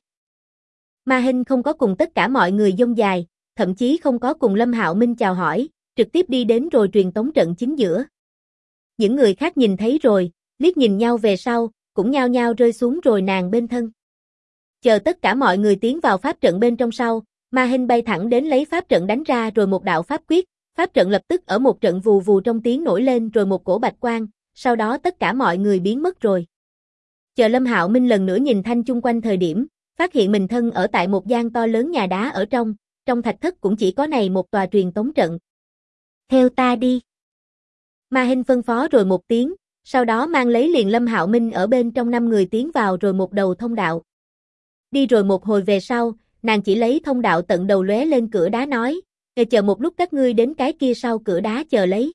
Ma Hinh không có cùng tất cả mọi người dông dài, thậm chí không có cùng Lâm Hạo Minh chào hỏi, trực tiếp đi đến rồi truyền tống trận chính giữa. Những người khác nhìn thấy rồi, liếc nhìn nhau về sau, cũng nhao nhao rơi xuống rồi nàng bên thân. Chờ tất cả mọi người tiến vào pháp trận bên trong sau, Ma Hinh bay thẳng đến lấy pháp trận đánh ra rồi một đạo pháp quyết, pháp trận lập tức ở một trận vù vù trong tiếng nổi lên rồi một cổ bạch quang, sau đó tất cả mọi người biến mất rồi. Chờ Lâm Hạo Minh lần nữa nhìn thanh chung quanh thời điểm, phát hiện mình thân ở tại một gian to lớn nhà đá ở trong thạch thất cũng chỉ có này một tòa truyền tống trận. Theo ta đi. Ma Hinh phân phó rồi một tiếng, sau đó mang lấy liền Lâm Hạo Minh ở bên trong 5 người tiến vào rồi một đầu thông đạo. Đi rồi một hồi về sau, nàng chỉ lấy thông đạo tận đầu lóe lên cửa đá nói, chờ một lúc các ngươi đến cái kia sau cửa đá chờ lấy.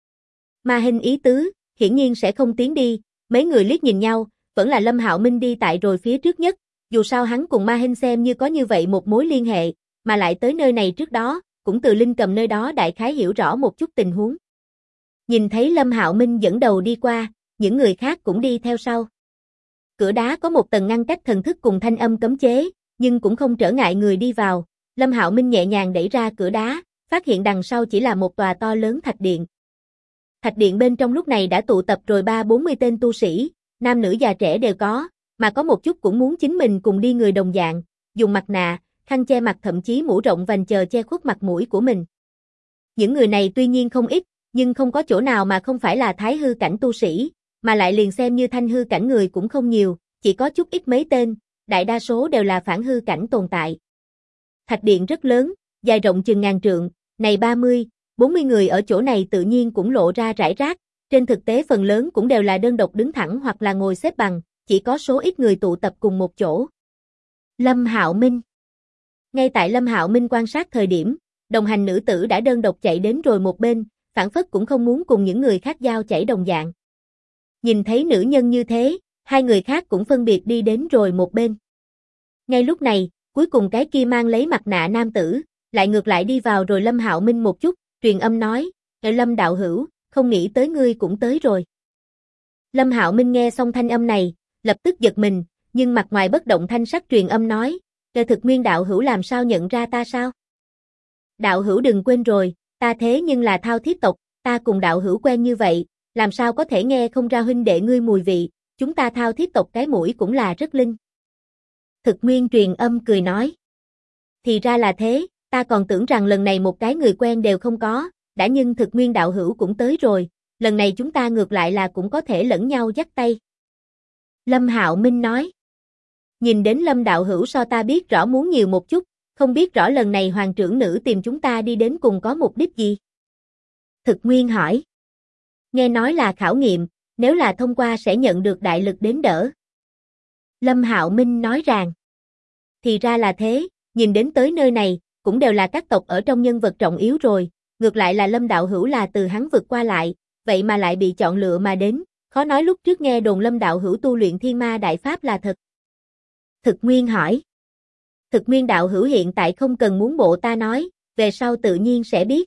Ma Hinh ý tứ, hiển nhiên sẽ không tiến đi, mấy người liếc nhìn nhau, vẫn là Lâm Hạo Minh đi tại rồi phía trước nhất, dù sao hắn cùng Ma Hinh xem như có như vậy một mối liên hệ, mà lại tới nơi này trước đó, cũng từ Linh Cầm nơi đó đại khái hiểu rõ một chút tình huống. Nhìn thấy Lâm Hạo Minh dẫn đầu đi qua, những người khác cũng đi theo sau. Cửa đá có một tầng ngăn cách thần thức cùng thanh âm cấm chế, nhưng cũng không trở ngại người đi vào. Lâm Hạo Minh nhẹ nhàng đẩy ra cửa đá, phát hiện đằng sau chỉ là một tòa to lớn thạch điện. Thạch điện bên trong lúc này đã tụ tập rồi 30-40 tên tu sĩ, nam nữ già trẻ đều có, mà có một chút cũng muốn chính mình cùng đi người đồng dạng, dùng mặt nạ, khăn che mặt thậm chí mũ rộng vành chờ che khuất mặt mũi của mình. Những người này tuy nhiên không ít, nhưng không có chỗ nào mà không phải là thái hư cảnh tu sĩ, mà lại liền xem như thanh hư cảnh người cũng không nhiều, chỉ có chút ít mấy tên, đại đa số đều là phản hư cảnh tồn tại. Thạch điện rất lớn, dài rộng chừng ngàn trượng, này 30-40 người ở chỗ này tự nhiên cũng lộ ra rải rác, trên thực tế phần lớn cũng đều là đơn độc đứng thẳng hoặc là ngồi xếp bằng, chỉ có số ít người tụ tập cùng một chỗ. Lâm Hạo Minh. Ngay tại Lâm Hạo Minh quan sát thời điểm, đồng hành nữ tử đã đơn độc chạy đến rồi một bên, phản phất cũng không muốn cùng những người khác giao chảy đồng dạng. Nhìn thấy nữ nhân như thế, hai người khác cũng phân biệt đi đến rồi một bên. Ngay lúc này, cuối cùng cái kia mang lấy mặt nạ nam tử, lại ngược lại đi vào rồi Lâm Hạo Minh một chút, truyền âm nói, Lâm đạo hữu, không nghĩ tới ngươi cũng tới rồi. Lâm Hạo Minh nghe xong thanh âm này, lập tức giật mình, nhưng mặt ngoài bất động thanh sắc truyền âm nói, Thực Nguyên đạo hữu làm sao nhận ra ta sao? Đạo hữu đừng quên rồi, ta thế nhưng là Thao Thiết tộc, ta cùng đạo hữu quen như vậy, làm sao có thể nghe không ra huynh đệ ngươi mùi vị, chúng ta Thao Thiết tộc cái mũi cũng là rất linh. Thực Nguyên truyền âm cười nói. Thì ra là thế, ta còn tưởng rằng lần này một cái người quen đều không có, đã nhưng Thực Nguyên đạo hữu cũng tới rồi, lần này chúng ta ngược lại là cũng có thể lẫn nhau dắt tay. Lâm Hạo Minh nói. Nhìn đến Lâm đạo hữu so ta biết rõ muốn nhiều một chút, không biết rõ lần này hoàng trưởng nữ tìm chúng ta đi đến cùng có mục đích gì? Thực Nguyên hỏi. Nghe nói là khảo nghiệm, nếu là thông qua sẽ nhận được đại lực đến đỡ. Lâm Hạo Minh nói rằng. Thì ra là thế, nhìn đến tới nơi này, cũng đều là các tộc ở trong nhân vật trọng yếu rồi, ngược lại là Lâm đạo hữu là từ hắn vượt qua lại, vậy mà lại bị chọn lựa mà đến, khó nói lúc trước nghe đồn Lâm đạo hữu tu luyện Thiên Ma Đại Pháp là thật. Thực Nguyên hỏi. Thực Nguyên đạo hữu hiện tại không cần muốn bộ ta nói, về sau tự nhiên sẽ biết.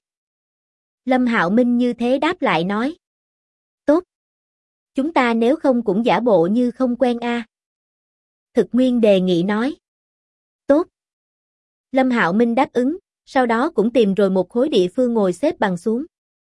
Lâm Hạo Minh như thế đáp lại nói. Tốt. Chúng ta nếu không cũng giả bộ như không quen a. Thực Nguyên đề nghị nói. Tốt. Lâm Hạo Minh đáp ứng, sau đó cũng tìm rồi một khối địa phương ngồi xếp bằng xuống.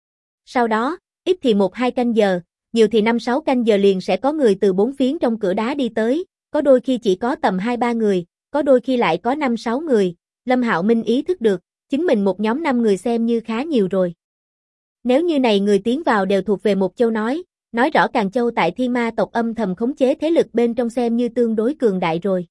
Sau đó, ít thì 1-2 canh giờ, nhiều thì 5-6 canh giờ liền sẽ có người từ bốn phiến trong cửa đá đi tới, có đôi khi chỉ có tầm 2-3 người, có đôi khi lại có 5-6 người. Lâm Hạo Minh ý thức được, chính mình một nhóm 5 người xem như khá nhiều rồi. Nếu như này người tiến vào đều thuộc về một châu nói rõ Càn Châu tại Thiên Ma tộc âm thầm khống chế thế lực bên trong xem như tương đối cường đại rồi.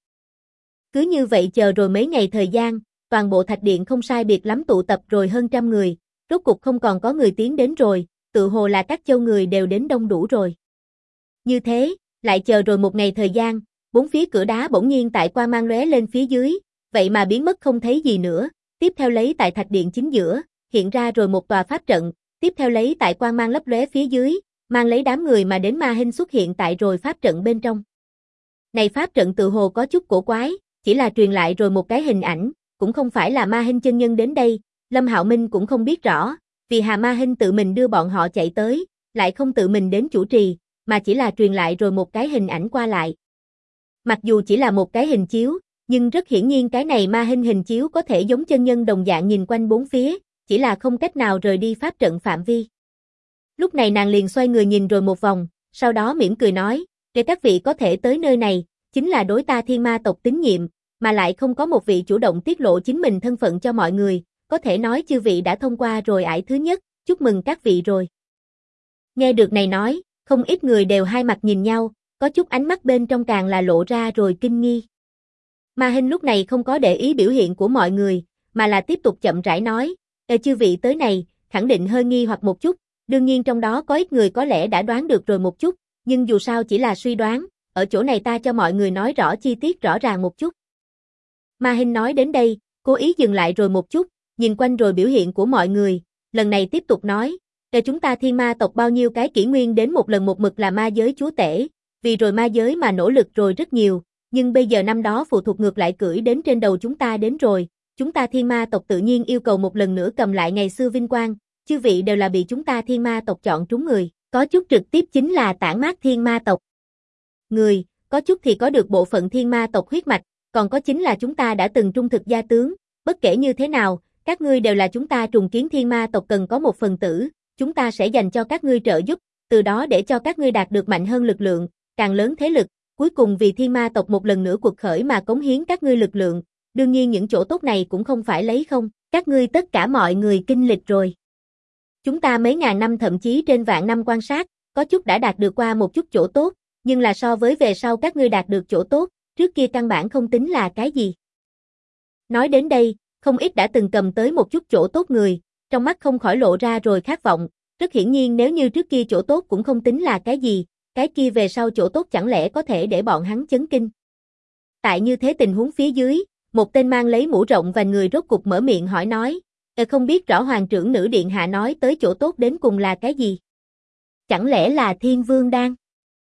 Cứ như vậy chờ rồi mấy ngày thời gian, toàn bộ thạch điện không sai biệt lắm tụ tập rồi hơn 100 người, rốt cục không còn có người tiến đến rồi, tự hồ là các châu người đều đến đông đủ rồi. Như thế, lại chờ rồi một ngày thời gian, bốn phía cửa đá bỗng nhiên tại quang mang lóe lên phía dưới, vậy mà biến mất không thấy gì nữa, tiếp theo lấy tại thạch điện chính giữa, hiện ra rồi một tòa pháp trận, tiếp theo lấy tại quang mang lấp lóe phía dưới, mang lấy đám người mà đến Ma Hinh xuất hiện tại rồi pháp trận bên trong. Này pháp trận tự hồ có chút cổ quái, chỉ là truyền lại rồi một cái hình ảnh, cũng không phải là Ma Hinh chân nhân đến đây, Lâm Hạo Minh cũng không biết rõ, vì Hà Ma Hinh tự mình đưa bọn họ chạy tới, lại không tự mình đến chủ trì, mà chỉ là truyền lại rồi một cái hình ảnh qua lại. Mặc dù chỉ là một cái hình chiếu, nhưng rất hiển nhiên cái này Ma Hinh hình chiếu có thể giống chân nhân đồng dạng nhìn quanh bốn phía, chỉ là không cách nào rời đi pháp trận phạm vi. Lúc này nàng liền xoay người nhìn rồi một vòng, sau đó mỉm cười nói, để các vị có thể tới nơi này, chính là đối ta Thiên Ma tộc tín nhiệm, mà lại không có một vị chủ động tiết lộ chính mình thân phận cho mọi người, có thể nói chư vị đã thông qua rồi ải thứ nhất, chúc mừng các vị rồi. Nghe được này nói, không ít người đều hai mặt nhìn nhau, có chút ánh mắt bên trong càng là lộ ra rồi kinh nghi. Ma Hinh lúc này không có để ý biểu hiện của mọi người, mà là tiếp tục chậm rãi nói, chư vị tới này, khẳng định hơi nghi hoặc một chút, đương nhiên trong đó có ít người có lẽ đã đoán được rồi một chút, nhưng dù sao chỉ là suy đoán, ở chỗ này ta cho mọi người nói rõ chi tiết rõ ràng một chút. Ma Hinh nói đến đây, cố ý dừng lại rồi một chút, nhìn quanh rồi biểu hiện của mọi người, lần này tiếp tục nói, chúng ta thiên ma tộc bao nhiêu cái kỷ nguyên đến một lần một mực là ma giới chúa tể, vì rồi ma giới mà nỗ lực rồi rất nhiều, nhưng bây giờ năm đó phụ thuộc ngược lại cưỡi đến trên đầu chúng ta đến rồi, chúng ta thiên ma tộc tự nhiên yêu cầu một lần nữa cầm lại ngày xưa vinh quang, chư vị đều là bị chúng ta thiên ma tộc chọn trúng người, có chút trực tiếp chính là tản mát thiên ma tộc. Người, có chút thì có được bộ phận thiên ma tộc huyết mạch, còn có chính là chúng ta đã từng trung thực gia tướng, bất kể như thế nào, các ngươi đều là chúng ta trùng kiến thiên ma tộc cần có một phần tử, chúng ta sẽ dành cho các ngươi trợ giúp, từ đó để cho các ngươi đạt được mạnh hơn lực lượng, càng lớn thế lực, cuối cùng vì thiên ma tộc một lần nữa cuộc khởi mà cống hiến các ngươi lực lượng, đương nhiên những chỗ tốt này cũng không phải lấy không, các ngươi tất cả mọi người kinh lịch rồi. Chúng ta mấy ngàn năm thậm chí trên vạn năm quan sát, có chút đã đạt được qua một chút chỗ tốt, nhưng là so với về sau các ngươi đạt được chỗ tốt, trước kia căn bản không tính là cái gì. Nói đến đây, không ít đã từng cầm tới một chút chỗ tốt người, trong mắt không khỏi lộ ra rồi khát vọng, rất hiển nhiên nếu như trước kia chỗ tốt cũng không tính là cái gì, cái kia về sau chỗ tốt chẳng lẽ có thể để bọn hắn chấn kinh. Tại như thế tình huống phía dưới, một tên mang lấy mũ rộng và người rốt cục mở miệng hỏi nói, không biết rõ hoàng trưởng nữ điện hạ nói tới chỗ tốt đến cùng là cái gì? Chẳng lẽ là Thiên Vương Đan?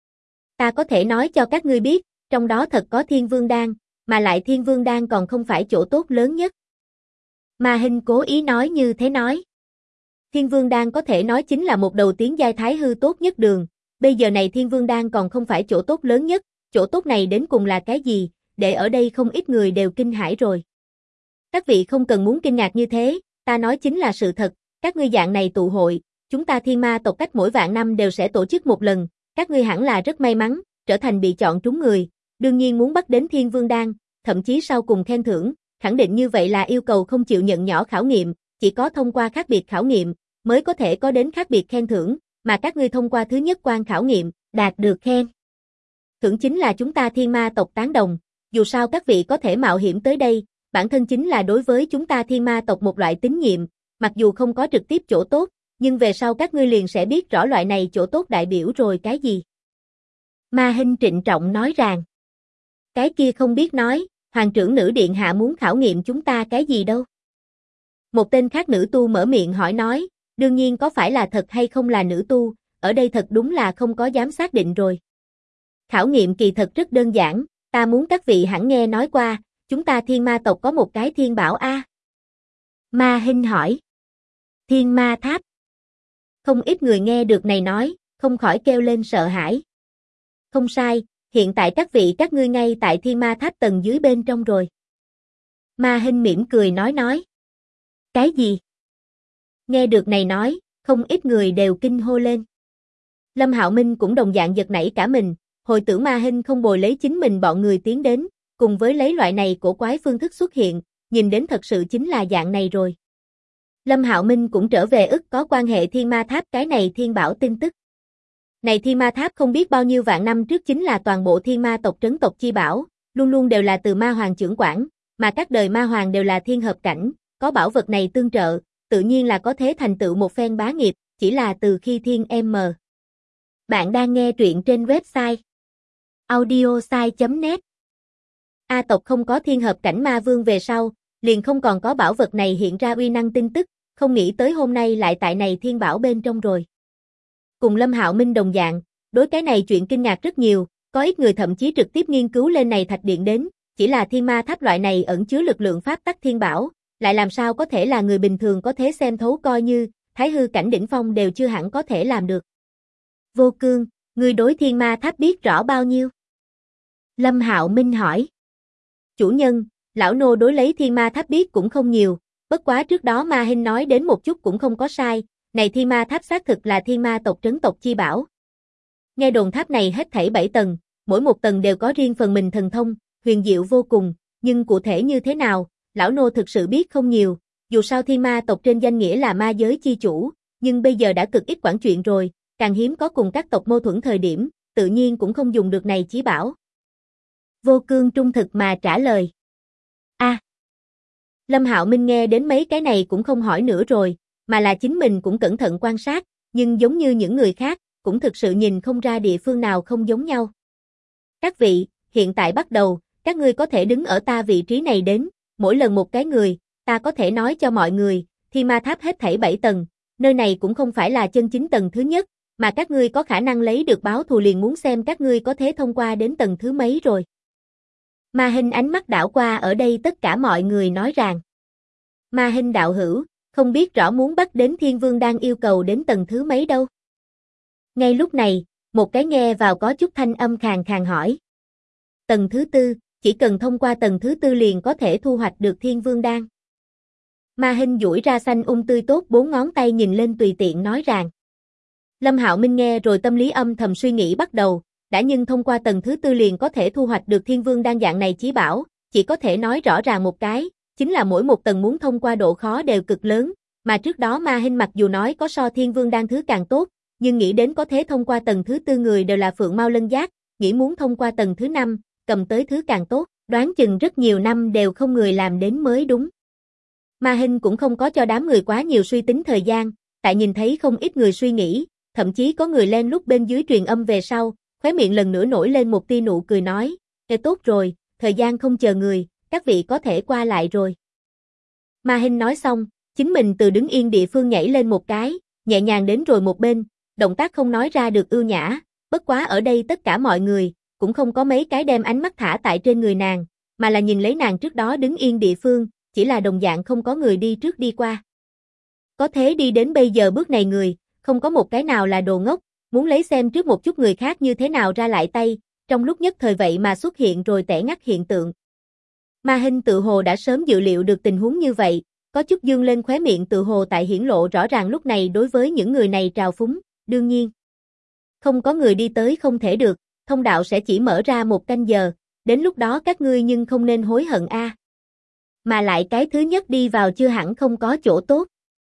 Ta có thể nói cho các ngươi biết, trong đó thật có Thiên Vương Đan, mà lại Thiên Vương Đan còn không phải chỗ tốt lớn nhất. Ma Hinh cố ý nói như thế nói. Thiên Vương Đan có thể nói chính là một đầu tiến giai thái hư tốt nhất đường, bây giờ này Thiên Vương Đan còn không phải chỗ tốt lớn nhất, chỗ tốt này đến cùng là cái gì, để ở đây không ít người đều kinh hãi rồi. Các vị không cần muốn kinh ngạc như thế, ta nói chính là sự thật, các ngươi dạng này tụ hội, chúng ta thiên ma tộc cách mỗi vạn năm đều sẽ tổ chức một lần, các ngươi hẳn là rất may mắn, trở thành bị chọn trúng người, đương nhiên muốn bắt đến Thiên Vương Đan, thậm chí sau cùng khen thưởng, khẳng định như vậy là yêu cầu không chịu nhận nhỏ khảo nghiệm, chỉ có thông qua khác biệt khảo nghiệm, mới có thể có đến khác biệt khen thưởng, mà các ngươi thông qua thứ nhất quan khảo nghiệm, đạt được khen thưởng chính là chúng ta thiên ma tộc tán đồng, dù sao các vị có thể mạo hiểm tới đây, bản thân chính là đối với chúng ta thiên ma tộc một loại tín nhiệm, mặc dù không có trực tiếp chỗ tốt, nhưng về sau các ngươi liền sẽ biết rõ loại này chỗ tốt đại biểu rồi cái gì. Ma Hinh trịnh trọng nói rằng, cái kia không biết nói, hoàng trưởng nữ điện hạ muốn khảo nghiệm chúng ta cái gì đâu. Một tên khác nữ tu mở miệng hỏi nói, đương nhiên có phải là thật hay không là nữ tu, ở đây thật đúng là không có dám xác định rồi. Khảo nghiệm kỳ thật rất đơn giản, ta muốn các vị hẳn nghe nói qua, chúng ta thiên ma tộc có một cái thiên bảo a. Ma Hinh hỏi. Thiên ma tháp. Không ít người nghe được này nói, không khỏi kêu lên sợ hãi. Không sai, hiện tại các ngươi ngay tại thiên ma tháp tầng dưới bên trong rồi. Ma Hinh mỉm cười nói. Cái gì? Nghe được này nói, không ít người đều kinh hô lên. Lâm Hạo Minh cũng đồng dạng giật nảy cả mình, hồi tưởng Ma Hinh không bồi lấy chính mình bọn người tiến đến, cùng với lấy loại này cổ quái phương thức xuất hiện, nhìn đến thật sự chính là dạng này rồi. Lâm Hạo Minh cũng trở về ức có quan hệ thiên ma tháp cái này thiên bảo tin tức. Này thiên ma tháp không biết bao nhiêu vạn năm trước chính là toàn bộ thiên ma tộc trấn tộc chi bảo, luôn luôn đều là từ ma hoàng trưởng quản, mà các đời ma hoàng đều là thiên hợp cảnh, có bảo vật này tương trợ, tự nhiên là có thế thành tựu một phen bá nghiệp, chỉ là từ khi thiên M. Bạn đang nghe truyện trên website audiosai.net. A tộc không có thiên hợp cảnh ma vương về sau, liền không còn có bảo vật này hiện ra uy năng tin tức, không nghĩ tới hôm nay lại tại này thiên bảo bên trong rồi. Cùng Lâm Hạo Minh đồng dạng, đối cái này chuyện kinh ngạc rất nhiều, có ít người thậm chí trực tiếp nghiên cứu lên này thạch điện đến, chỉ là thiên ma tháp loại này ẩn chứa lực lượng pháp tắc thiên bảo, lại làm sao có thể là người bình thường có thể xem thấu coi như, thái hư cảnh đỉnh phong đều chưa hẳn có thể làm được. Vô Cương, ngươi đối thiên ma tháp biết rõ bao nhiêu? Lâm Hạo Minh hỏi. Chủ nhân, lão nô đối lấy thiên ma tháp biết cũng không nhiều, bất quá trước đó Ma Hinh nói đến một chút cũng không có sai, này thiên ma tháp xác thực là thiên ma tộc trấn tộc chi bảo. Nghe đồn tháp này hết thảy 7 tầng, mỗi một tầng đều có riêng phần mình thần thông, huyền diệu vô cùng, nhưng cụ thể như thế nào, lão nô thực sự biết không nhiều, dù sao thiên ma tộc trên danh nghĩa là ma giới chi chủ, nhưng bây giờ đã cực ít quản chuyện rồi, càng hiếm có cùng các tộc mâu thuẫn thời điểm, tự nhiên cũng không dùng được này chí bảo. Vô Cương trung thực mà trả lời. Lâm Hạo Minh nghe đến mấy cái này cũng không hỏi nữa rồi, mà là chính mình cũng cẩn thận quan sát, nhưng giống như những người khác, cũng thực sự nhìn không ra địa phương nào không giống nhau. Các vị, hiện tại bắt đầu, các ngươi có thể đứng ở ta vị trí này đến, mỗi lần một cái người, ta có thể nói cho mọi người, Thiên Ma Tháp hết thảy 7 tầng, nơi này cũng không phải là chân chính tầng thứ nhất, mà các ngươi có khả năng lấy được báo thù liền muốn xem các ngươi có thể thông qua đến tầng thứ mấy rồi. Ma Hinh ánh mắt đảo qua ở đây tất cả mọi người nói rằng. Ma Hinh đạo hữu, không biết rõ muốn bắt đến Thiên Vương đang yêu cầu đến tầng thứ mấy đâu. Ngay lúc này, một cái nghe vào có chút thanh âm khàn khàn hỏi. Tầng thứ tư, chỉ cần thông qua tầng thứ tư liền có thể thu hoạch được Thiên Vương đan. Ma Hinh duỗi ra xanh tươi tốt 4 ngón tay nhìn lên tùy tiện nói rằng. Lâm Hạo Minh nghe rồi tâm lý âm thầm suy nghĩ bắt đầu, đã nhưng thông qua tầng thứ tư liền có thể thu hoạch được Thiên Vương đan dạng này chí bảo, chỉ có thể nói rõ ràng một cái, chính là mỗi một tầng muốn thông qua độ khó đều cực lớn, mà trước đó Ma Hinh mặc dù nói có so Thiên Vương đan thứ càng tốt, nhưng nghĩ đến có thể thông qua tầng thứ tư người đều là Phượng Mao Lân Giác, nghĩ muốn thông qua tầng thứ 5, cầm tới thứ càng tốt, đoán chừng rất nhiều năm đều không người làm đến mới đúng. Ma Hinh cũng không có cho đám người quá nhiều suy tính thời gian, tại nhìn thấy không ít người suy nghĩ, thậm chí có người len lút bên dưới truyền âm về sau, khóe miệng lần nữa nổi lên một tia nụ cười nói, tốt rồi, thời gian không chờ người, các vị có thể qua lại rồi. Ma Hinh nói xong, chính mình từ đứng yên địa phương nhảy lên một cái, nhẹ nhàng đến rồi một bên, động tác không nói ra được ưu nhã, bất quá ở đây tất cả mọi người, cũng không có mấy cái đem ánh mắt thả tại trên người nàng, mà là nhìn lấy nàng trước đó đứng yên địa phương, chỉ là đồng dạng không có người đi trước đi qua. Có thế đi đến bây giờ bước này người, không có một cái nào là đồ ngốc, muốn lấy xem trước một chút người khác như thế nào ra lại tay, trong lúc nhất thời vậy mà xuất hiện rồi tẻ ngắt hiện tượng. Ma Hinh tự hồ đã sớm dự liệu được tình huống như vậy, có chút dương lên khóe miệng tự hồ tại hiển lộ rõ ràng lúc này đối với những người này trào phúng, đương nhiên. Không có người đi tới không thể được, thông đạo sẽ chỉ mở ra 1 canh giờ, đến lúc đó các ngươi nhưng không nên hối hận a. Mà lại cái thứ nhất đi vào chưa hẳn không có chỗ tốt.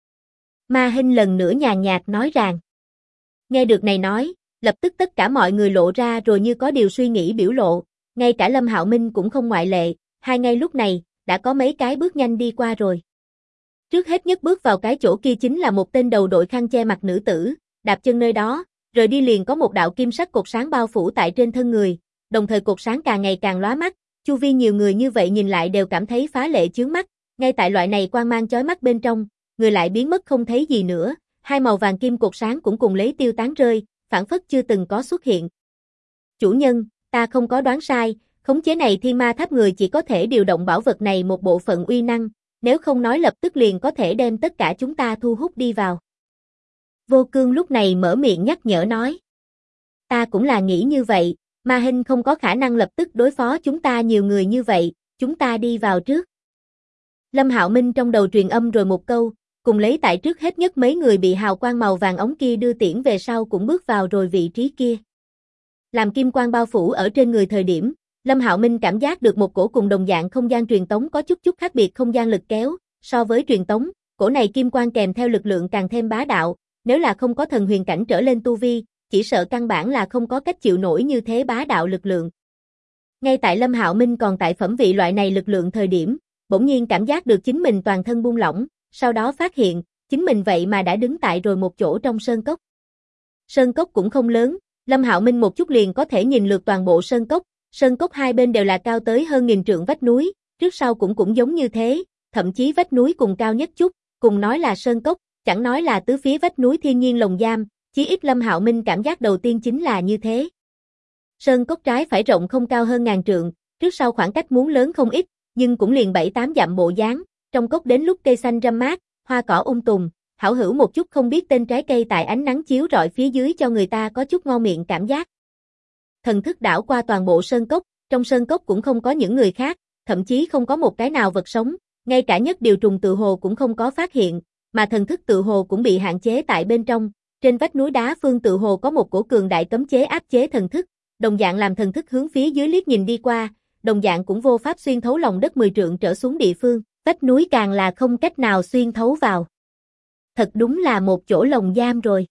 Ma Hinh lần nữa nhàn nhạt nói rằng. Nghe được này nói, lập tức tất cả mọi người lộ ra rồi như có điều suy nghĩ biểu lộ, ngay cả Lâm Hạo Minh cũng không ngoại lệ, hai ngay lúc này, đã có mấy cái bước nhanh đi qua rồi. Trước hết nhất bước vào cái chỗ kia chính là một tên đầu đội khăn che mặt nữ tử, đạp chân nơi đó, rời đi liền có một đạo kim sắc cột sáng bao phủ tại trên thân người, đồng thời cột sáng càng ngày càng lóa mắt, chu vi nhiều người như vậy nhìn lại đều cảm thấy phá lệ chướng mắt, ngay tại loại này quang mang chói mắt bên trong, người lại biến mất không thấy gì nữa, hai màu vàng kim cột sáng cũng cùng lấy tiêu tán rơi, phảng phất chưa từng có xuất hiện. Chủ nhân, ta không có đoán sai, khống chế này Thiên Ma Tháp người chỉ có thể điều động bảo vật này một bộ phận uy năng, nếu không nói lập tức liền có thể đem tất cả chúng ta thu hút đi vào. Vô Cương lúc này mở miệng nhắc nhở nói. Ta cũng là nghĩ như vậy, Ma Hinh không có khả năng lập tức đối phó chúng ta nhiều người như vậy, chúng ta đi vào trước. Lâm Hạo Minh trong đầu truyền âm rồi một câu, cùng lấy tại trước hết nhất mấy người bị hào quang màu vàng ống kia đưa tiễn về sau cũng bước vào rồi vị trí kia. Làm kim quang bao phủ ở trên người thời điểm, Lâm Hạo Minh cảm giác được một cổ cùng đồng dạng không gian truyền tống có chút khác biệt không gian lực kéo, so với truyền tống, cổ này kim quang kèm theo lực lượng càng thêm bá đạo, nếu là không có thần huyền cảnh trở lên tu vi, chỉ sợ căn bản là không có cách chịu nổi như thế bá đạo lực lượng. Ngay tại Lâm Hạo Minh còn tại phẩm vị loại này lực lượng thời điểm, bỗng nhiên cảm giác được chính mình toàn thân buông lỏng, sau đó phát hiện, chính mình vậy mà đã đứng tại rồi một chỗ trong sơn cốc. Sơn cốc cũng không lớn, Lâm Hạo Minh một chút liền có thể nhìn lượt toàn bộ sơn cốc hai bên đều là cao tới hơn 1000 trượng vách núi, trước sau cũng giống như thế, thậm chí vách núi cùng cao nhất chút, cùng nói là sơn cốc, chẳng nói là tứ phía vách núi thiên nhiên lồng giam, chí ít Lâm Hạo Minh cảm giác đầu tiên chính là như thế. Sơn cốc trái phải rộng không cao hơn 1000 trượng, trước sau khoảng cách muốn lớn không ít, nhưng cũng liền 7-8 dặm bộ dáng, trong cốc đến lúc cây xanh râm mát, hoa cỏ tùng, hảo hữu một chút không biết tên trái cây tại ánh nắng chiếu rọi phía dưới cho người ta có chút ngon miệng cảm giác. Thần thức đảo qua toàn bộ sơn cốc, trong sơn cốc cũng không có những người khác, thậm chí không có một cái nào vật sống, ngay cả nhất điều trùng tự hồ cũng không có phát hiện, mà thần thức tự hồ cũng bị hạn chế tại bên trong, trên vách núi đá phương tự hồ có một cổ cường đại cấm chế áp chế thần thức, đồng dạng làm thần thức hướng phía dưới liếc nhìn đi qua, đồng dạng cũng vô pháp xuyên thấu lòng đất 10 trượng trở xuống địa phương, vách núi càng là không cách nào xuyên thấu vào. Thật đúng là một chỗ lồng giam rồi.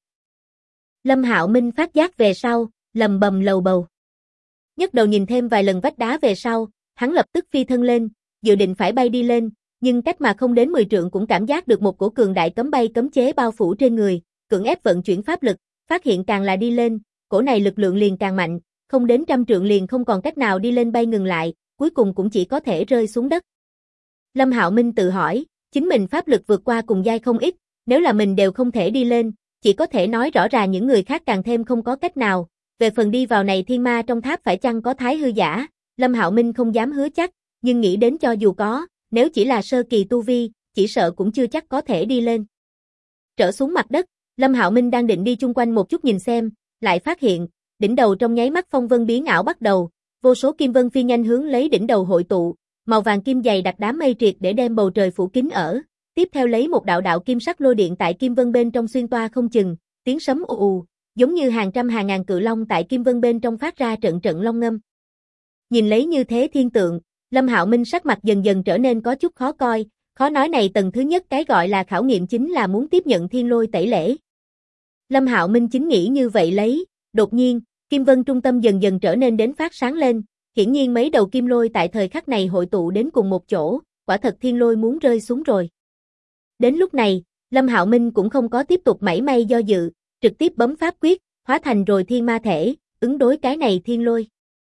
Lâm Hạo Minh phát giác về sau, lầm bầm lầu bầu. Nhấc đầu nhìn thêm vài lần vách đá về sau, hắn lập tức phi thân lên, dự định phải bay đi lên, nhưng cách mà không đến 10 trượng cũng cảm giác được một cổ cường đại cấm bay cấm chế bao phủ trên người, cưỡng ép vận chuyển pháp phát hiện càng là đi lên, cổ này lực lượng liền càng mạnh, không đến 100 trượng liền không còn cách nào đi lên bay ngừng lại, cuối cùng cũng chỉ có thể rơi xuống đất. Lâm Hạo Minh tự hỏi, chính mình pháp lực vượt qua cùng giai không ít, nếu là mình đều không thể đi lên, chỉ có thể nói rõ ràng những người khác càng thêm không có cách nào. Về phần đi vào này thiên ma trong tháp phải chăng có thái hư giả, Lâm Hạo Minh không dám hứa chắc, nhưng nghĩ đến cho dù có, nếu chỉ là sơ kỳ tu vi, chỉ sợ cũng chưa chắc có thể đi lên. Trở xuống mặt đất, Lâm Hạo Minh đang định đi chung quanh một chút nhìn xem, lại phát hiện, đỉnh đầu trong nháy mắt phong vân biến ảo bắt đầu, vô số kim vân phi nhanh hướng lấy đỉnh đầu hội tụ, màu vàng kim dày đặc đám mây triệt để đem bầu trời phủ kín ở. Tiếp theo lấy một đạo đạo kim sắc lôi điện tại kim vân bên trong xuyên toa không chừng, tiếng sấm ù ù, giống như hàng trăm hàng ngàn cự long tại kim vân bên trong phát ra trận trận long ngâm. Nhìn lấy như thế thiên tượng, Lâm Hạo Minh sắc mặt dần dần trở nên có chút khó coi, khó nói này tầng thứ nhất cái gọi là khảo nghiệm chính là muốn tiếp nhận thiên lôi tẩy lễ. Lâm Hạo Minh chính nghĩ như vậy lấy, đột nhiên, kim vân trung tâm dần dần trở nên đến phát sáng lên, hiển nhiên mấy đầu kim lôi tại thời khắc này hội tụ đến cùng một chỗ, quả thật thiên lôi muốn rơi xuống rồi. Đến lúc này, Lâm Hạo Minh cũng không có tiếp tục mảy may do dự, trực tiếp bấm pháp quyết, hóa thành rồi thiên ma thể, ứng đối cái này thiên lôi.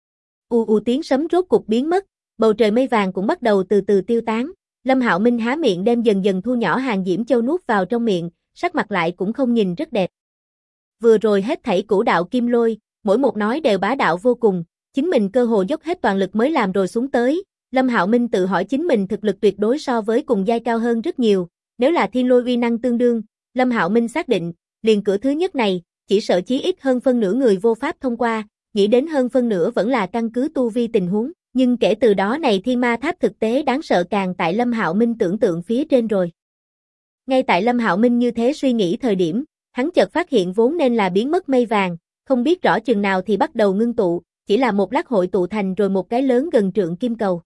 Tiếng sấm rốt cục biến mất, bầu trời mây vàng cũng bắt đầu từ từ tiêu tán. Lâm Hạo Minh há miệng đem dần dần thu nhỏ hàng diễm châu nuốt vào trong miệng, sắc mặt lại cũng không nhìn rất đẹp. Vừa rồi hết thảy cửu đạo kim lôi, mỗi một nói đều bá đạo vô cùng, chính mình cơ hồ dốc hết toàn lực mới làm rồi xuống tới. Lâm Hạo Minh tự hỏi chính mình thực lực tuyệt đối so với cùng giai cao hơn rất nhiều, nếu là thiên lôi uy năng tương đương, Lâm Hạo Minh xác định, liền cửa thứ nhất này, chỉ sợ chí ít hơn phân nửa người vô pháp thông qua, nghĩ đến hơn phân nửa vẫn là căn cứ tu vi tình huống, nhưng kể từ đó này thiên ma tháp thực tế đáng sợ càng tại Lâm Hạo Minh tưởng tượng phía trên rồi. Ngay tại Lâm Hạo Minh như thế suy nghĩ thời điểm, hắn chợt phát hiện vốn nên là biến mất mây vàng, không biết rõ chừng nào thì bắt đầu ngưng tụ, chỉ là một lát hội tụ thành rồi một cái lớn gần trượng kim cầu.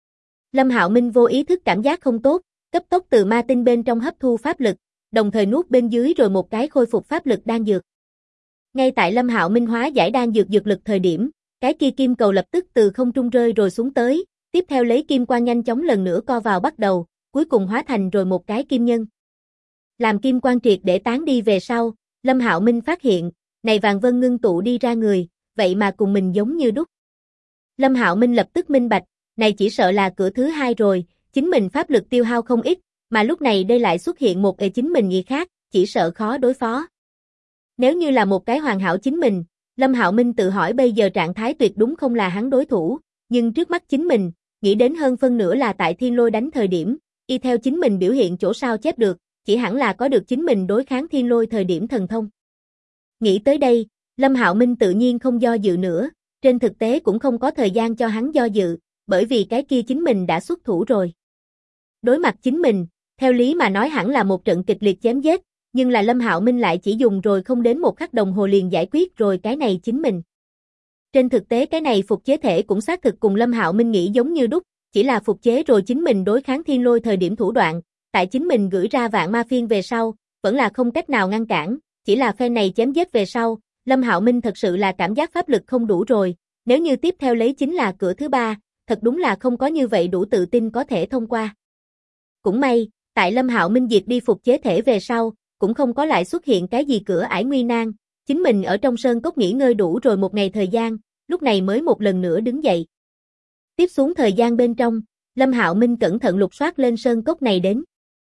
Lâm Hạo Minh vô ý thức cảm giác không tốt, cấp tốc từ ma tinh bên trong hấp thu pháp lực, đồng thời nuốt bên dưới rồi một cái khôi phục pháp lực đan dược. Ngay tại Lâm Hạo Minh hóa giải đan dược dược lực thời điểm, cái kia kim cầu lập tức từ không trung rơi rồi xuống tới, tiếp theo lấy kim quang nhanh chóng lần nữa co vào bắt đầu, cuối cùng hóa thành rồi một cái kim nhân. Làm kim quang triệt để tán đi về sau, Lâm Hạo Minh phát hiện, này vàng vân ngưng tụ đi ra người, vậy mà cùng mình giống như đúc. Lâm Hạo Minh lập tức minh bạch, này chỉ sợ là cửa thứ hai rồi, chính mình pháp lực tiêu hao không ít, mà lúc này đây lại xuất hiện một chính mình gì khác, chỉ sợ khó đối phó. Nếu như là một cái hoàn hảo chính mình, Lâm Hạo Minh tự hỏi bây giờ trạng thái tuyệt đúng không là hắn đối thủ, nhưng trước mắt chính mình, nghĩ đến hơn phân nửa là tại thiên lôi đánh thời điểm, y theo chính mình biểu hiện chỗ sao chép được, chỉ hẳn là có được chính mình đối kháng thiên lôi thời điểm thần thông. Nghĩ tới đây, Lâm Hạo Minh tự nhiên không do dự nữa, trên thực tế cũng không có thời gian cho hắn do dự, bởi vì cái kia chính mình đã xuất thủ rồi. Đối mặt chính mình, theo lý mà nói hẳn là một trận kịch liệt chém giết, nhưng là Lâm Hạo Minh lại chỉ dùng rồi không đến một khắc đồng hồ liền giải quyết rồi cái này chính mình. Trên thực tế cái này phục chế thể cũng xác thực cùng Lâm Hạo Minh nghĩ giống như đúc, chỉ là phục chế rồi chính mình đối kháng thiên lôi thời điểm thủ đoạn, tại chính mình gửi ra vạn ma phiên về sau, vẫn là không cách nào ngăn cản, chỉ là phe này chém giết về sau, Lâm Hạo Minh thật sự là cảm giác pháp lực không đủ rồi, nếu như tiếp theo lấy chính là cửa thứ ba, thật đúng là không có như vậy đủ tự tin có thể thông qua. Cũng may, tại Lâm Hạo Minh diệt đi phục chế thể về sau, cũng không có lại xuất hiện cái gì cửa ải nguy nan, chính mình ở trong sơn cốc nghỉ ngơi đủ rồi một ngày thời gian, lúc này mới một lần nữa đứng dậy. Tiếp xuống thời gian bên trong, Lâm Hạo Minh cẩn thận lục soát lên sơn cốc này đến.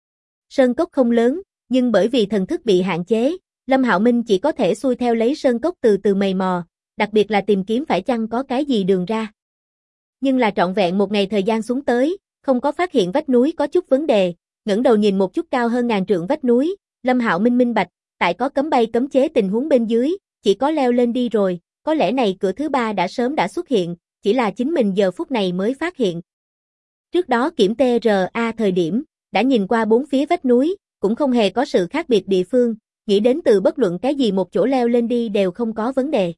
Sơn cốc không lớn, nhưng bởi vì thần thức bị hạn chế, Lâm Hạo Minh chỉ có thể xuôi theo lấy sơn cốc từ từ mày mò, đặc biệt là tìm kiếm phải chăng có cái gì đường ra. Nhưng là trọn vẹn một ngày thời gian xuống tới, không có phát hiện vách núi có chút vấn đề, ngẩng đầu nhìn một chút cao hơn ngàn trượng vách núi, Lâm Hạo Minh minh bạch, tại có cấm bay cấm chế tình huống bên dưới, chỉ có leo lên đi rồi, có lẽ này cửa thứ ba đã sớm đã xuất hiện, chỉ là chính mình giờ phút này mới phát hiện. Trước đó kiểm TRA thời điểm, đã nhìn qua bốn phía vách núi, cũng không hề có sự khác biệt địa phương, nghĩ đến từ bất luận cái gì một chỗ leo lên đi đều không có vấn đề.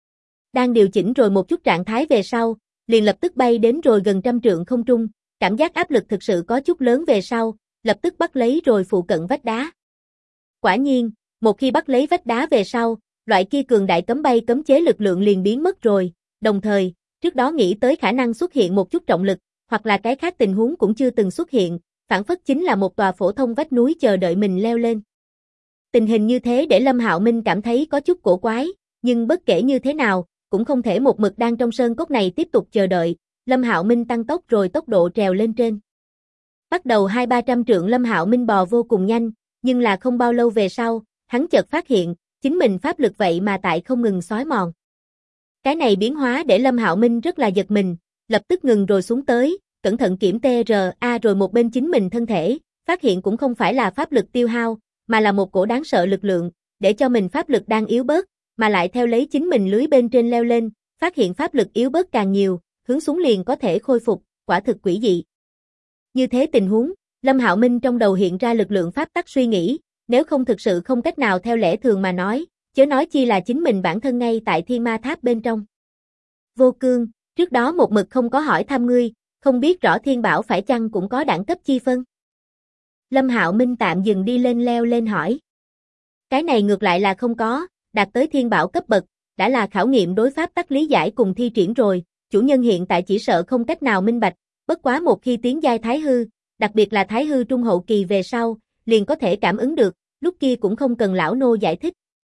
Đang điều chỉnh rồi một chút trạng thái về sau, liền lập tức bay đến rồi gần 100 trượng không trung, cảm giác áp lực thực sự có chút lớn về sau, lập tức bắt lấy rồi phụ cận vách đá. Quả nhiên, một khi bắt lấy vách đá về sau, loại kia cường đại cấm bay cấm chế lực lượng liền biến mất rồi, đồng thời, trước đó nghĩ tới khả năng xuất hiện một chút trọng lực, hoặc là cái khác tình huống cũng chưa từng xuất hiện, phản phất chính là một tòa phổ thông vách núi chờ đợi mình leo lên. Tình hình như thế để Lâm Hạo Minh cảm thấy có chút cổ quái, nhưng bất kể như thế nào, cũng không thể một mực đang trong sơn cốc này tiếp tục chờ đợi. Lâm Hạo Minh tăng tốc rồi tốc độ trèo lên trên. Bắt đầu 200-300 trượng Lâm Hạo Minh bò vô cùng nhanh, nhưng là không bao lâu về sau, hắn chợt phát hiện, chính mình pháp lực vậy mà tại không ngừng xói mòn. Cái này biến hóa để Lâm Hạo Minh rất là giật mình, lập tức ngừng rồi xuống tới, cẩn thận kiểm TRA rồi một bên chính mình thân thể, phát hiện cũng không phải là pháp lực tiêu hao, mà là một cổ đáng sợ lực lượng, để cho mình pháp lực đang yếu bớt, mà lại theo lấy chính mình lưới bên trên leo lên, phát hiện pháp lực yếu bớt càng nhiều, hướng xuống liền có thể khôi phục, quả thực quỷ dị. Như thế tình huống, Lâm Hạo Minh trong đầu hiện ra lực lượng pháp tắc suy nghĩ, nếu không thực sự không cách nào theo lẽ thường mà nói, chớ nói chi là chính mình bản thân ngay tại Thiên Ma Tháp bên trong. Vô Cương, trước đó một mực không có hỏi thăm ngươi, không biết rõ Thiên Bảo phải chăng cũng có đẳng cấp chi phân. Lâm Hạo Minh tạm dừng đi lên leo lên hỏi. Cái này ngược lại là không có, đạt tới Thiên Bảo cấp bậc, đã là khảo nghiệm đối pháp tắc lý giải cùng thi triển rồi, chủ nhân hiện tại chỉ sợ không cách nào minh bạch, bất quá một khi tiến giai Thái Hư, đặc biệt là Thái Hư trung hậu kỳ về sau, liền có thể cảm ứng được, lúc kia cũng không cần lão nô giải thích.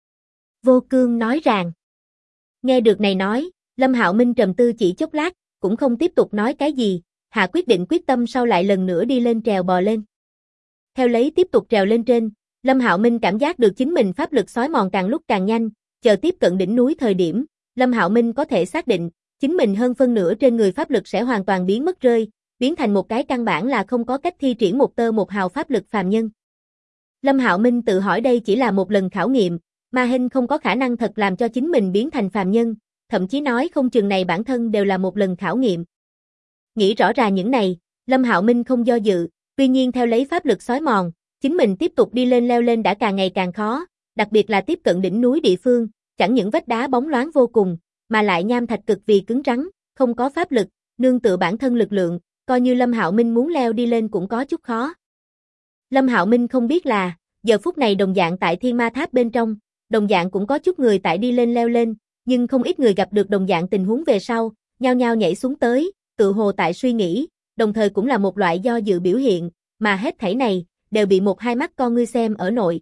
Vô Cương nói rằng. Nghe được này nói, Lâm Hạo Minh trầm tư chỉ chốc lát, cũng không tiếp tục nói cái gì, hạ quyết định quyết tâm sau lại lần nữa đi lên trèo bò lên. Theo lấy tiếp tục trèo lên trên, Lâm Hạo Minh cảm giác được chính mình pháp lực xói mòn càng lúc càng nhanh, chờ tiếp cận đỉnh núi thời điểm, Lâm Hạo Minh có thể xác định, chính mình hơn phân nửa trên người pháp lực sẽ hoàn toàn biến mất rơi, biến thành một cái căn bản là không có cách thi triển một tơ một hào pháp lực phàm nhân. Lâm Hạo Minh tự hỏi đây chỉ là một lần khảo nghiệm, Ma Hinh không có khả năng thật làm cho chính mình biến thành phàm nhân, thậm chí nói không chừng này bản thân đều là một lần khảo nghiệm. Nghĩ rõ ràng những này, Lâm Hạo Minh không do dự, tuy nhiên theo lấy pháp lực xói mòn, chính mình tiếp tục đi lên leo lên đã càng ngày càng khó, đặc biệt là tiếp cận đỉnh núi địa phương, chẳng những vách đá bóng loáng vô cùng, mà lại nham thạch cực vì cứng rắn, không có pháp lực, nương tựa bản thân lực lượng, coi như Lâm Hạo Minh muốn leo đi lên cũng có chút khó. Lâm Hạo Minh không biết là, giờ phút này đồng dạng tại Thiên Ma Tháp bên trong, đồng dạng cũng có chút người tại đi lên leo lên, nhưng không ít người gặp được đồng dạng tình huống về sau, nhao nhao nhảy xuống tới, tự hồ tại suy nghĩ, đồng thời cũng là một loại do dự biểu hiện, mà hết thảy này, đều bị một hai mắt con ngươi xem ở nội.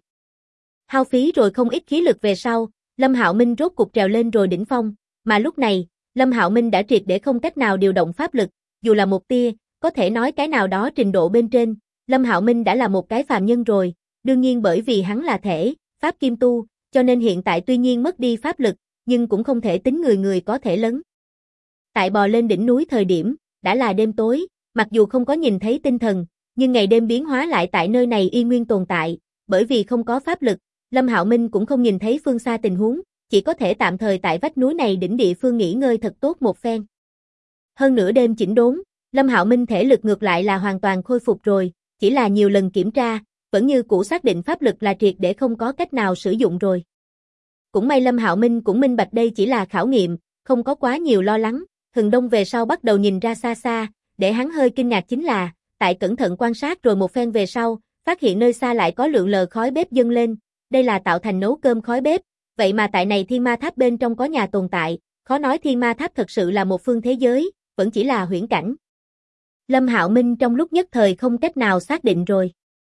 Hao phí rồi không ít khí lực về sau, Lâm Hạo Minh rốt cục trèo lên rồi đỉnh phong, mà lúc này, Lâm Hạo Minh đã triệt để không cách nào điều động pháp lực, dù là một tia, có thể nói cái nào đó trình độ bên trên, Lâm Hạo Minh đã là một cái phàm nhân rồi, đương nhiên bởi vì hắn là thể, pháp kim tu, cho nên hiện tại tuy nhiên mất đi pháp lực, nhưng cũng không thể tính người người có thể lớn. Tại bò lên đỉnh núi thời điểm, đã là đêm tối, mặc dù không có nhìn thấy tinh thần, nhưng ngày đêm biến hóa lại tại nơi này y nguyên tồn tại, bởi vì không có pháp lực, Lâm Hạo Minh cũng không nhìn thấy phương xa tình huống, chỉ có thể tạm thời tại vách núi này đỉnh địa phương nghỉ ngơi thật tốt một phen. Hơn nửa đêm chỉnh đốn, Lâm Hạo Minh thể lực ngược lại là hoàn toàn khôi phục rồi, chỉ là nhiều lần kiểm tra, vẫn như cũ xác định pháp lực là triệt để không có cách nào sử dụng rồi. Cũng may Lâm Hạo Minh cũng minh bạch đây chỉ là khảo nghiệm, không có quá nhiều lo lắng, Hừng Đông về sau bắt đầu nhìn ra xa xa, để hắn hơi kinh ngạc chính là, tại cẩn thận quan sát rồi một phen về sau, phát hiện nơi xa lại có lượng lờ khói bếp dâng lên, đây là tạo thành nấu cơm khói bếp, vậy mà tại này Thiên Ma Tháp bên trong có nhà tồn tại, khó nói Thiên Ma Tháp thật sự là một phương thế giới, vẫn chỉ là huyễn cảnh. Lâm Hạo Minh trong lúc nhất thời không cách nào xác định rồi.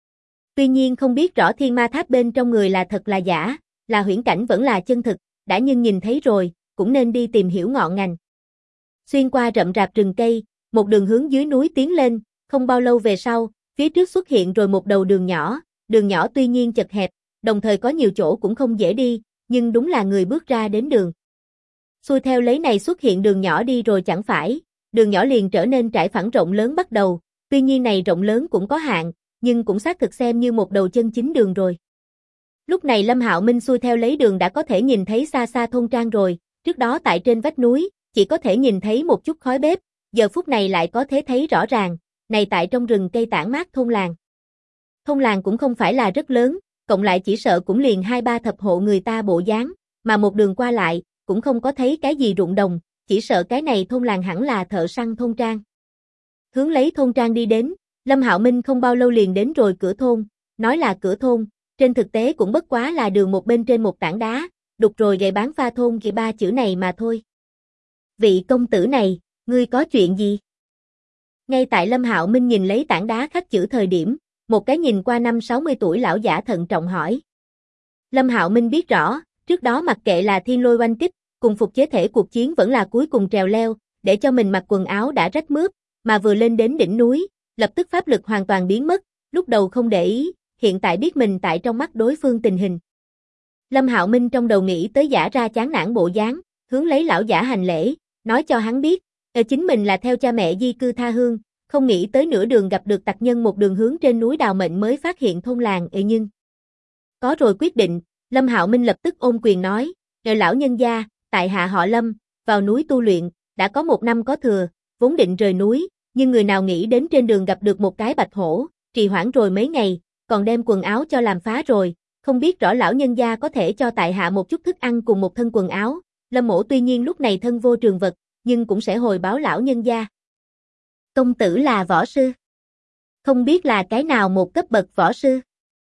Tuy nhiên không biết rõ Thiên Ma Tháp bên trong người là thật là giả, là huyễn cảnh vẫn là chân thực, đã nhưng nhìn thấy rồi, cũng nên đi tìm hiểu ngọn ngành. Xuyên qua rậm rạp rừng cây, một đường hướng dưới núi tiến lên, không bao lâu về sau, phía trước xuất hiện rồi một đầu đường nhỏ tuy nhiên chật hẹp, đồng thời có nhiều chỗ cũng không dễ đi, nhưng đúng là người bước ra đến đường. Xuôi theo lấy này xuất hiện đường nhỏ đi rồi chẳng phải, đường nhỏ liền trở nên trải phẳng rộng lớn bắt đầu, tuy nhiên này rộng lớn cũng có hạn, nhưng cũng xác thực xem như một đầu chân chính đường rồi. Lúc này Lâm Hạo Minh xuôi theo lấy đường đã có thể nhìn thấy xa xa thôn trang rồi, trước đó tại trên vách núi, chỉ có thể nhìn thấy một chút khói bếp, giờ phút này lại có thể thấy rõ ràng, này tại trong rừng cây tản mát thôn làng. Thôn làng cũng không phải là rất lớn, cộng lại chỉ sợ cũng liền 2-3 thập hộ người ta bộ dáng, mà một đường qua lại, cũng không có thấy cái gì ruộng đồng, chỉ sợ cái này thôn làng hẳn là thợ săn thôn trang. Hướng lấy thôn trang đi đến, Lâm Hạo Minh không bao lâu liền đến rồi cửa thôn, nói là cửa thôn, trên thực tế cũng bất quá là đường một bên trên một tảng đá, đục rồi gậy bán pha thôn kia 3 chữ này mà thôi. Vị công tử này, ngươi có chuyện gì? Ngay tại Lâm Hạo Minh nhìn lấy tảng đá khắc chữ thời điểm, một cái nhìn qua 50-60 tuổi lão giả thận trọng hỏi. Lâm Hạo Minh biết rõ, trước đó mặc kệ là thiên lôi oanh kích, cùng phục chế thể cuộc chiến vẫn là cuối cùng trèo leo, để cho mình mặc quần áo đã rách mướp, mà vừa lên đến đỉnh núi, lập tức pháp lực hoàn toàn biến mất, lúc đầu không để ý, hiện tại biết mình tại trong mắt đối phương tình hình. Lâm Hạo Minh trong đầu nghĩ tới giả ra chán nản bộ dáng, hướng lấy lão giả hành lễ, nói cho hắn biết, chính mình là theo cha mẹ di cư tha hương, không nghĩ tới nửa đường gặp được tặc nhân một đường hướng trên núi đào mệnh mới phát hiện thôn làng nhưng. Có rồi quyết định, Lâm Hạo Minh lập tức ôm quyền nói, lão nhân gia, tại hạ họ Lâm, vào núi tu luyện, đã có 1 năm có thừa, vốn định rời núi, nhưng người nào nghĩ đến trên đường gặp được một cái bạch hổ, trì hoãn rồi mấy ngày, còn đem quần áo cho làm phá rồi, không biết rõ lão nhân gia có thể cho tại hạ một chút thức ăn cùng một thân quần áo. Lâm Mỗ tuy nhiên lúc này thân vô trường vật, nhưng cũng sẽ hồi báo lão nhân gia. Công tử là võ sư. Không biết là cái nào một cấp bậc võ sư.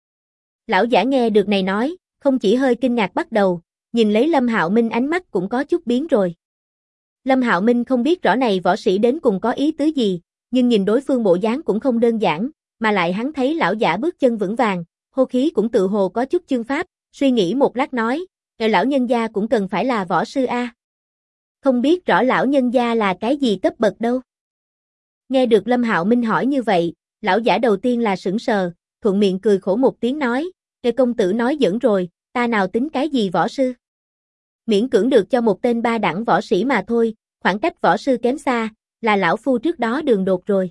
Lão giả nghe được này nói, không chỉ hơi kinh ngạc bắt đầu, nhìn lấy Lâm Hạo Minh ánh mắt cũng có chút biến rồi. Lâm Hạo Minh không biết rõ này võ sĩ đến cùng có ý tứ gì, nhưng nhìn đối phương bộ dáng cũng không đơn giản, mà lại hắn thấy lão giả bước chân vững vàng, hô khí cũng tự hồ có chút chương pháp, suy nghĩ một lát nói, lão nhân gia cũng cần phải là võ sư a. Không biết rõ lão nhân gia là cái gì cấp bậc đâu. Nghe được Lâm Hạo Minh hỏi như vậy, lão giả đầu tiên là sững sờ, thuận miệng cười khổ một tiếng nói, công tử nói giỡn rồi, ta nào tính cái gì võ sư. Miễn cưỡng được cho một tên 3 đẳng võ sĩ mà thôi, khoảng cách võ sư kém xa, là lão phu trước đó đường đột rồi.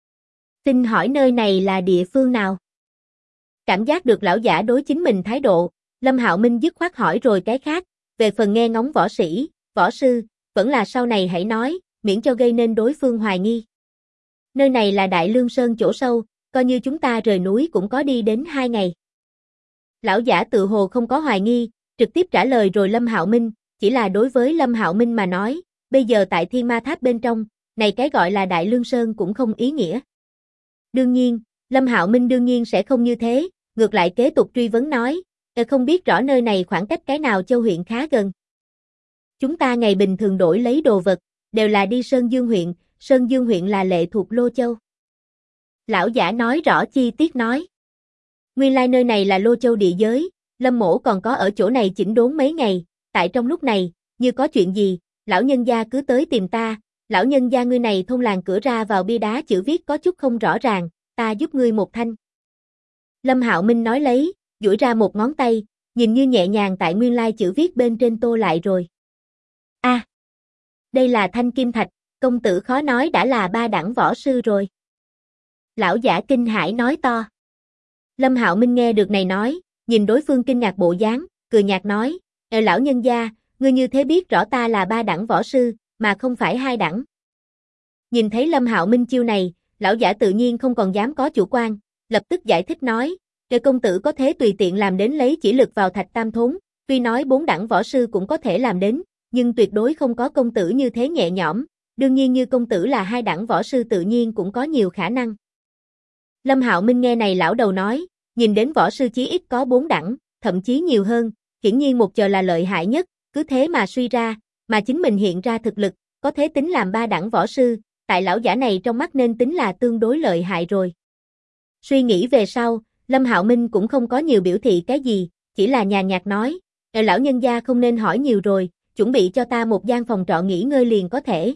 Xin hỏi nơi này là địa phương nào? Cảm giác được lão giả đối chính mình thái độ, Lâm Hạo Minh dứt khoát hỏi rồi cái khác, về phần nghe ngóng võ sĩ, võ sư, vẫn là sau này hãy nói, miễn cho gây nên đối phương hoài nghi. Nơi này là Đại Lương Sơn chỗ sâu, coi như chúng ta rời núi cũng có đi đến 2 ngày. Lão giả tự hồ không có hoài nghi, trực tiếp trả lời rồi Lâm Hạo Minh, chỉ là đối với Lâm Hạo Minh mà nói, bây giờ tại Thiên Ma Tháp bên trong, này cái gọi là Đại Lương Sơn cũng không ý nghĩa. Đương nhiên, Lâm Hạo Minh đương nhiên sẽ không như thế, ngược lại kế tục truy vấn nói, không biết rõ nơi này khoảng cách cái nào châu huyện khá gần. Chúng ta ngày bình thường đổi lấy đồ vật, đều là đi Sơn Dương huyện là lệ thuộc Lô Châu. Lão giả nói rõ chi tiết nói. Nguyên lai nơi này là Lô Châu địa giới, Lâm Mỗ còn có ở chỗ này chỉnh đốn mấy ngày, tại trong lúc này, như có chuyện gì, lão nhân gia cứ tới tìm ta, lão nhân gia ngươi này thôn làng cửa ra vào bia đá chữ viết có chút không rõ ràng, ta giúp ngươi một thanh. Lâm Hạo Minh nói lấy, duỗi ra một ngón tay, nhìn như nhẹ nhàng tại nguyên lai chữ viết bên trên tô lại rồi. A, đây là thanh kim thạch, công tử khó nói đã là 3 đẳng võ sư rồi. Lão giả kinh hãi nói to. Lâm Hạo Minh nghe được này nói, nhìn đối phương kinh ngạc bộ dáng, cười nhạt nói, lão nhân gia, ngươi như thế biết rõ ta là 3 đẳng võ sư, mà không phải 2 đẳng. Nhìn thấy Lâm Hạo Minh chiêu này, lão giả tự nhiên không còn dám có chủ quan, lập tức giải thích nói, công tử có thể tùy tiện làm đến lấy chỉ lực vào Thạch Tam Thốn, tuy nói 4 đẳng võ sư cũng có thể làm đến, nhưng tuyệt đối không có công tử như thế nhẹ nhõm, đương nhiên như công tử là 2 đẳng võ sư tự nhiên cũng có nhiều khả năng. Lâm Hạo Minh nghe này lão đầu nói, nhìn đến võ sư chí ít có 4 đẳng, thậm chí nhiều hơn, hiển nhiên một giờ là lợi hại nhất, cứ thế mà suy ra, mà chính mình hiện ra thực lực, có thể tính làm 3 đẳng võ sư, tại lão giả này trong mắt nên tính là tương đối lợi hại rồi. Suy nghĩ về sau, Lâm Hạo Minh cũng không có nhiều biểu thị cái gì, chỉ là nhàn nhạt nói, lão nhân gia không nên hỏi nhiều rồi, chuẩn bị cho ta một gian phòng trọ nghỉ ngơi liền có thể.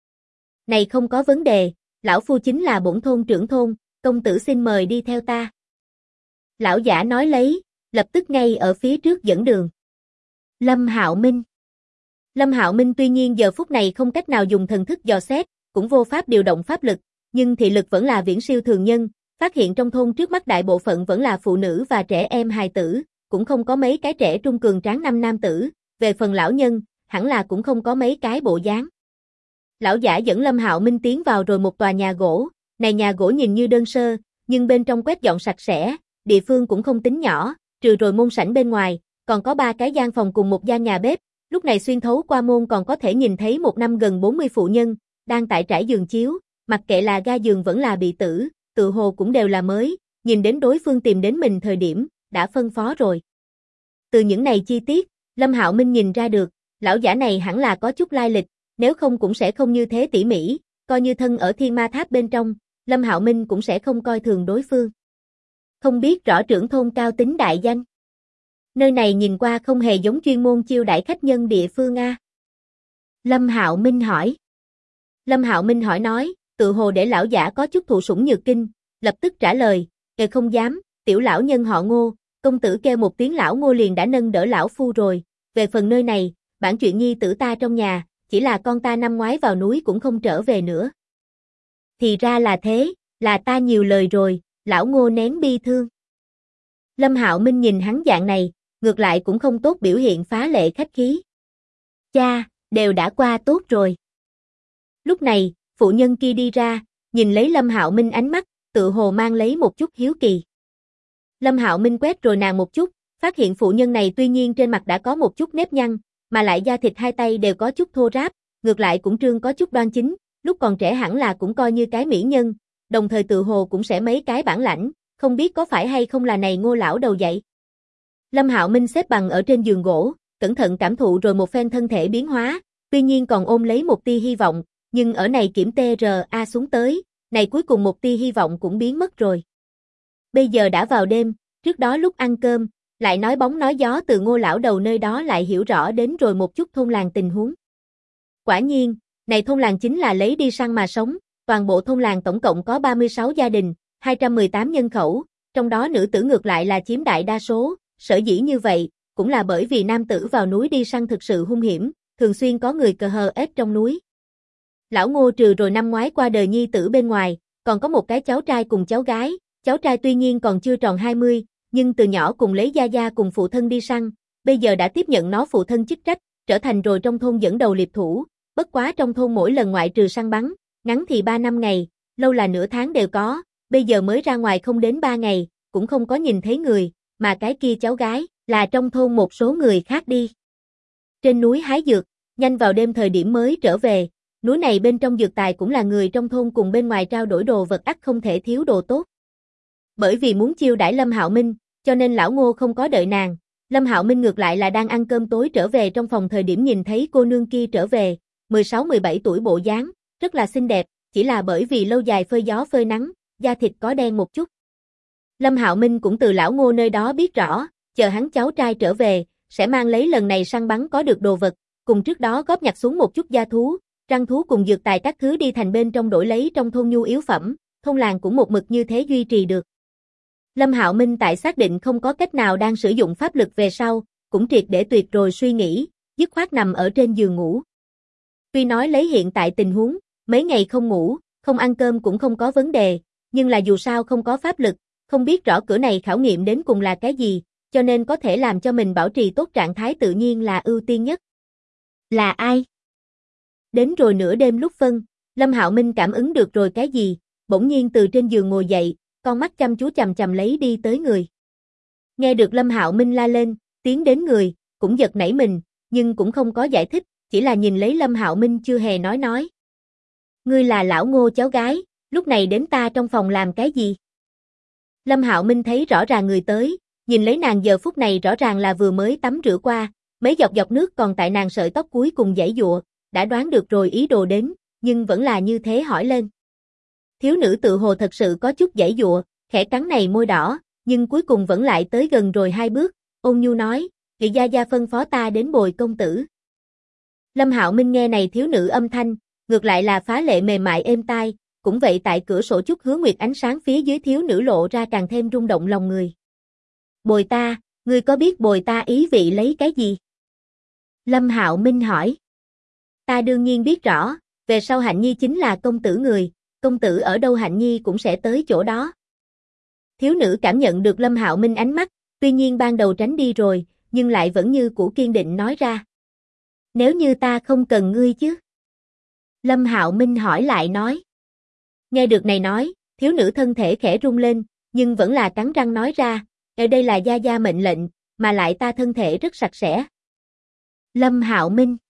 Này không có vấn đề, lão phu chính là bổn thôn trưởng thôn, công tử xin mời đi theo ta. Lão giả nói lấy, lập tức ngay ở phía trước dẫn đường. Lâm Hạo Minh tuy nhiên giờ phút này không cách nào dùng thần thức dò xét, cũng vô pháp điều động pháp lực, nhưng thị lực vẫn là viễn siêu thường nhân, phát hiện trong thôn trước mắt đại bộ phận vẫn là phụ nữ và trẻ em hài tử, cũng không có mấy cái trẻ trung cường tráng năm nam tử, về phần lão nhân, hẳn là cũng không có mấy cái bộ dáng. Lão giả dẫn Lâm Hạo Minh tiến vào rồi một tòa nhà gỗ, này nhà gỗ nhìn như đơn sơ, nhưng bên trong quét dọn sạch sẽ, địa phương cũng không tính nhỏ, trừ rồi môn sảnh bên ngoài, còn có 3 cái gian phòng cùng một gian nhà bếp, lúc này xuyên thấu qua môn còn có thể nhìn thấy một năm gần 40 phụ nhân, đang tại trải giường chiếu, mặc kệ là ga giường vẫn là bị tử, tự hồ cũng đều là mới, nhìn đến đối phương tìm đến mình thời điểm, đã phân phó rồi. Từ những này chi tiết, Lâm Hạo Minh nhìn ra được, lão giả này hẳn là có chút lai lịch, nếu không cũng sẽ không như thế tỉ mỉ, coi như thân ở Thiên Ma Tháp bên trong, Lâm Hạo Minh cũng sẽ không coi thường đối phương. Không biết rõ trưởng thôn cao tính đại danh. Nơi này nhìn qua không hề giống chuyên môn chiêu đãi khách nhân địa phương a. Lâm Hạo Minh hỏi. Lâm Hạo Minh hỏi nói, tự hồ để lão giả có chút thụ sủng nhược kinh, lập tức trả lời, không dám, tiểu lão nhân họ Ngô, công tử kêu một tiếng lão Ngô liền đã nâng đỡ lão phu rồi, về phần nơi này, bản chuyện nhi tử ta trong nhà, chỉ là con ta năm ngoái vào núi cũng không trở về nữa. Thì ra là thế, là ta nhiều lời rồi, lão Ngô nén bi thương. Lâm Hạo Minh nhìn hắn dạng này, ngược lại cũng không tốt biểu hiện phá lệ khách khí. Cha, đều đã qua tốt rồi. Lúc này, phụ nhân kia đi ra, nhìn lấy Lâm Hạo Minh ánh mắt, tự hồ mang lấy một chút hiếu kỳ. Lâm Hạo Minh quét rồi nàng một chút, phát hiện phụ nhân này tuy nhiên trên mặt đã có một chút nếp nhăn, mà lại da thịt hai tay đều có chút thô ráp, ngược lại cũng trương có chút đoan chính, lúc còn trẻ hẳn là cũng coi như cái mỹ nhân, đồng thời tự hồ cũng sẽ mấy cái bản lãnh, không biết có phải hay không là này Ngô lão đầu dậy. Lâm Hạo Minh xếp bằng ở trên giường gỗ, cẩn thận cảm thụ rồi một phen thân thể biến hóa, tuy nhiên còn ôm lấy một tia hy vọng, nhưng ở này kiểm TRA xuống tới, này cuối cùng một tia hy vọng cũng biến mất rồi. Bây giờ đã vào đêm, trước đó lúc ăn cơm, lại nói bóng nói gió từ Ngô lão đầu nơi đó lại hiểu rõ đến rồi một chút thôn làng tình huống. Quả nhiên, này thôn làng chính là lấy đi săn mà sống, toàn bộ thôn làng tổng cộng có 36 gia đình, 218 nhân khẩu, trong đó nữ tử ngược lại là chiếm đại đa số, sở dĩ như vậy, cũng là bởi vì nam tử vào núi đi săn thực sự hung hiểm, thường xuyên có người cờ hờ ếch trong núi. Lão Ngô trừ rồi năm ngoái qua đời nhi tử bên ngoài, còn có một cái cháu trai cùng cháu gái, cháu trai tuy nhiên còn chưa tròn 20, nhưng từ nhỏ cùng lấy gia gia cùng phụ thân đi săn, bây giờ đã tiếp nhận nó phụ thân chức trách, trở thành rồi trong thôn dẫn đầu liệp thủ, bất quá trong thôn mỗi lần ngoại trừ săn bắn, ngắn thì 3 năm ngày, lâu là nửa tháng đều có, bây giờ mới ra ngoài không đến 3 ngày, cũng không có nhìn thấy người, mà cái kia cháu gái, là trong thôn một số người khác đi. Trên núi hái dược, nhanh vào đêm thời điểm mới trở về, núi này bên trong dược tài cũng là người trong thôn cùng bên ngoài trao đổi đồ vật ắt không thể thiếu đồ tốt. Bởi vì muốn chiêu đãi Lâm Hạo Minh, cho nên lão Ngô không có đợi nàng, Lâm Hạo Minh ngược lại là đang ăn cơm tối trở về trong phòng thời điểm nhìn thấy cô nương kia trở về, 16-17 tuổi bộ dáng, rất là xinh đẹp, chỉ là bởi vì lâu dài phơi gió phơi nắng, da thịt có đen một chút. Lâm Hạo Minh cũng từ lão Ngô nơi đó biết rõ, chờ hắn cháu trai trở về, sẽ mang lấy lần này săn bắn có được đồ vật, cùng trước đó góp nhặt xuống một chút gia thú, răng thú cùng dược tài các thứ đi thành bên trong đổi lấy trong thôn nhu yếu phẩm, thôn làng cũng một mực như thế duy trì được. Lâm Hạo Minh tại xác định không có cách nào đang sử dụng pháp lực về sau, cũng triệt để tuyệt rồi suy nghĩ, dứt khoát nằm ở trên giường ngủ. Tuy nói lấy hiện tại tình huống, mấy ngày không ngủ, không ăn cơm cũng không có vấn đề, nhưng là dù sao không có pháp lực, không biết rõ cửa này khảo nghiệm đến cùng là cái gì, cho nên có thể làm cho mình bảo trì tốt trạng thái tự nhiên là ưu tiên nhất. Là ai? Đến rồi nửa đêm lúc phân, Lâm Hạo Minh cảm ứng được rồi cái gì, bỗng nhiên từ trên giường ngồi dậy, con mắt chăm chú chằm chằm lấy đi tới người. Nghe được Lâm Hạo Minh la lên, tiến đến người, cũng giật nảy mình, nhưng cũng không có giải thích, chỉ là nhìn lấy Lâm Hạo Minh chưa hề nói. Ngươi là lão Ngô cháu gái, lúc này đến ta trong phòng làm cái gì? Lâm Hạo Minh thấy rõ ràng người tới, nhìn lấy nàng giờ phút này rõ ràng là vừa mới tắm rửa qua, mấy giọt nước còn tại nàng sợi tóc cuối cùng giãy giụa, đã đoán được rồi ý đồ đến, nhưng vẫn là như thế hỏi lên. Thiếu nữ tự hồ thật sự có chút giãy giụa, khẽ cắn này môi đỏ, nhưng cuối cùng vẫn lại tới gần rồi 2 bước, ôn nhu nói, "Vị gia gia phân phó ta đến bồi công tử." Lâm Hạo Minh nghe này thiếu nữ âm thanh, ngược lại là phá lệ mềm mại êm tai, cũng vậy tại cửa sổ chút hứa nguyệt ánh sáng phía dưới thiếu nữ lộ ra càng thêm rung động lòng người. "Bồi ta, ngươi có biết bồi ta ý vị lấy cái gì?" Lâm Hạo Minh hỏi. "Ta đương nhiên biết rõ, về sau Hạnh Nhi chính là công tử người, công tử ở đâu Hạnh Nhi cũng sẽ tới chỗ đó." Thiếu nữ cảm nhận được Lâm Hạo Minh ánh mắt, tuy nhiên ban đầu tránh đi rồi, nhưng lại vẫn như cũ kiên định nói ra. "Nếu như ta không cần ngươi chứ?" Lâm Hạo Minh hỏi lại nói. Nghe được này nói, thiếu nữ thân thể khẽ rung lên, nhưng vẫn là cắn răng nói ra, "Ở đây là gia gia mệnh lệnh, mà lại ta thân thể rất sạch sẽ." Lâm Hạo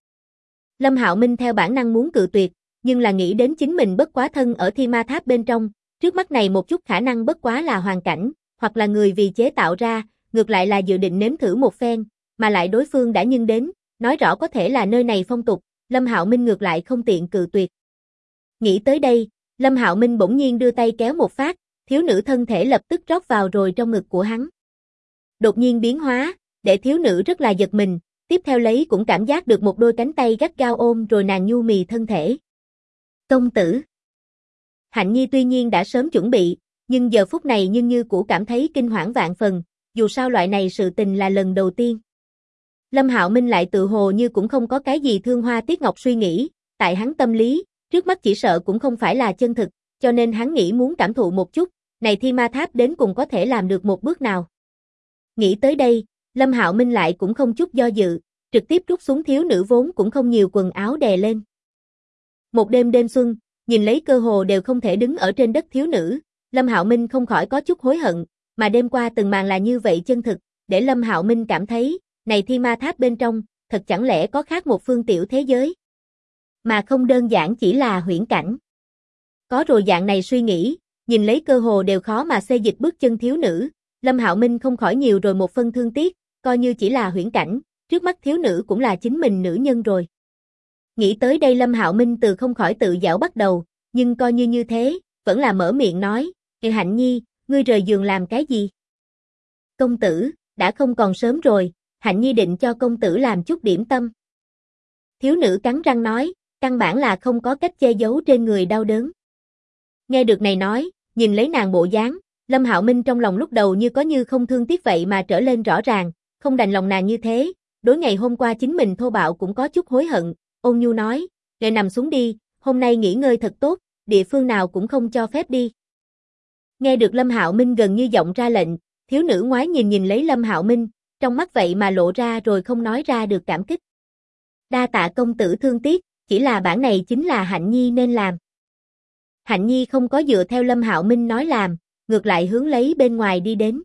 Minh theo bản năng muốn cự tuyệt, nhưng là nghĩ đến chính mình bất quá thân ở Thi Ma Tháp bên trong, trước mắt này một chút khả năng bất quá là hoàn cảnh, hoặc là người vì chế tạo ra, ngược lại là dự định nếm thử một phen, mà lại đối phương đã nhân đến, nói rõ có thể là nơi này phong tục, Lâm Hạo Minh ngược lại không tiện cự tuyệt. Nghĩ tới đây, Lâm Hạo Minh bỗng nhiên đưa tay kéo một phát, thiếu nữ thân thể lập tức rót vào rồi trong ngực của hắn. Đột nhiên biến hóa, để thiếu nữ rất là giật mình, tiếp theo lấy cũng cảm giác được một đôi cánh tay gắt gao ôm rồi nàng nhu mì thân thể. Công tử. Hạnh Nhi tuy nhiên đã sớm chuẩn bị, nhưng giờ phút này nhưng như cũ cảm thấy kinh hoảng vạn phần, dù sao loại này sự tình là lần đầu tiên. Lâm Hạo Minh lại tự hồ như cũng không có cái gì thương hoa tiếc ngọc suy nghĩ, tại hắn tâm lý, trước mắt chỉ sợ cũng không phải là chân thực, cho nên hắn nghĩ muốn cảm thụ một chút, này Thi Ma Tháp đến cùng có thể làm được một bước nào. Nghĩ tới đây, Lâm Hạo Minh lại cũng không chút do dự, trực tiếp rút xuống thiếu nữ vốn cũng không nhiều quần áo đè lên. Một đêm đêm xuân, nhìn lấy cơ hồ đều không thể đứng ở trên đất thiếu nữ, Lâm Hạo Minh không khỏi có chút hối hận, mà đêm qua từng màn là như vậy chân thực, để Lâm Hạo Minh cảm thấy, này Thi Ma Tháp bên trong, thật chẳng lẽ có khác một phương tiểu thế giới, mà không đơn giản chỉ là huyễn cảnh. Có rồi dạng này suy nghĩ, nhìn lấy cơ hồ đều khó mà xê dịch bước chân thiếu nữ, Lâm Hạo Minh không khỏi nhiều rồi một phân thương tiếc, coi như chỉ là huyễn cảnh, trước mắt thiếu nữ cũng là chính mình nữ nhân rồi. Nghĩ tới đây Lâm Hạo Minh từ không khỏi tự giảo bắt đầu, nhưng coi như như thế, vẫn là mở miệng nói, Hạnh Nhi, ngươi rời giường làm cái gì? Công tử, đã không còn sớm rồi, Hạnh Nhi định cho công tử làm chút điểm tâm. Thiếu nữ cắn răng nói, căn bản là không có cách che giấu trên người đau đớn. Nghe được này nói, nhìn lấy nàng bộ dáng, Lâm Hạo Minh trong lòng lúc đầu như có như không thương tiếc vậy mà trở lên rõ ràng, không đành lòng nàng như thế, đối ngày hôm qua chính mình thô bạo cũng có chút hối hận, ôn nhu nói, "Ngài nằm xuống đi, hôm nay nghỉ ngơi thật tốt, địa phương nào cũng không cho phép đi." Nghe được Lâm Hạo Minh gần như giọng ra lệnh, thiếu nữ ngoái nhìn lấy Lâm Hạo Minh, trong mắt vậy mà lộ ra rồi không nói ra được cảm kích. Đa tạ công tử thương tiếc, chỉ là bản này chính là Hạnh Nhi nên làm. Hạnh Nhi không có dựa theo Lâm Hạo Minh nói làm, ngược lại hướng lấy bên ngoài đi đến.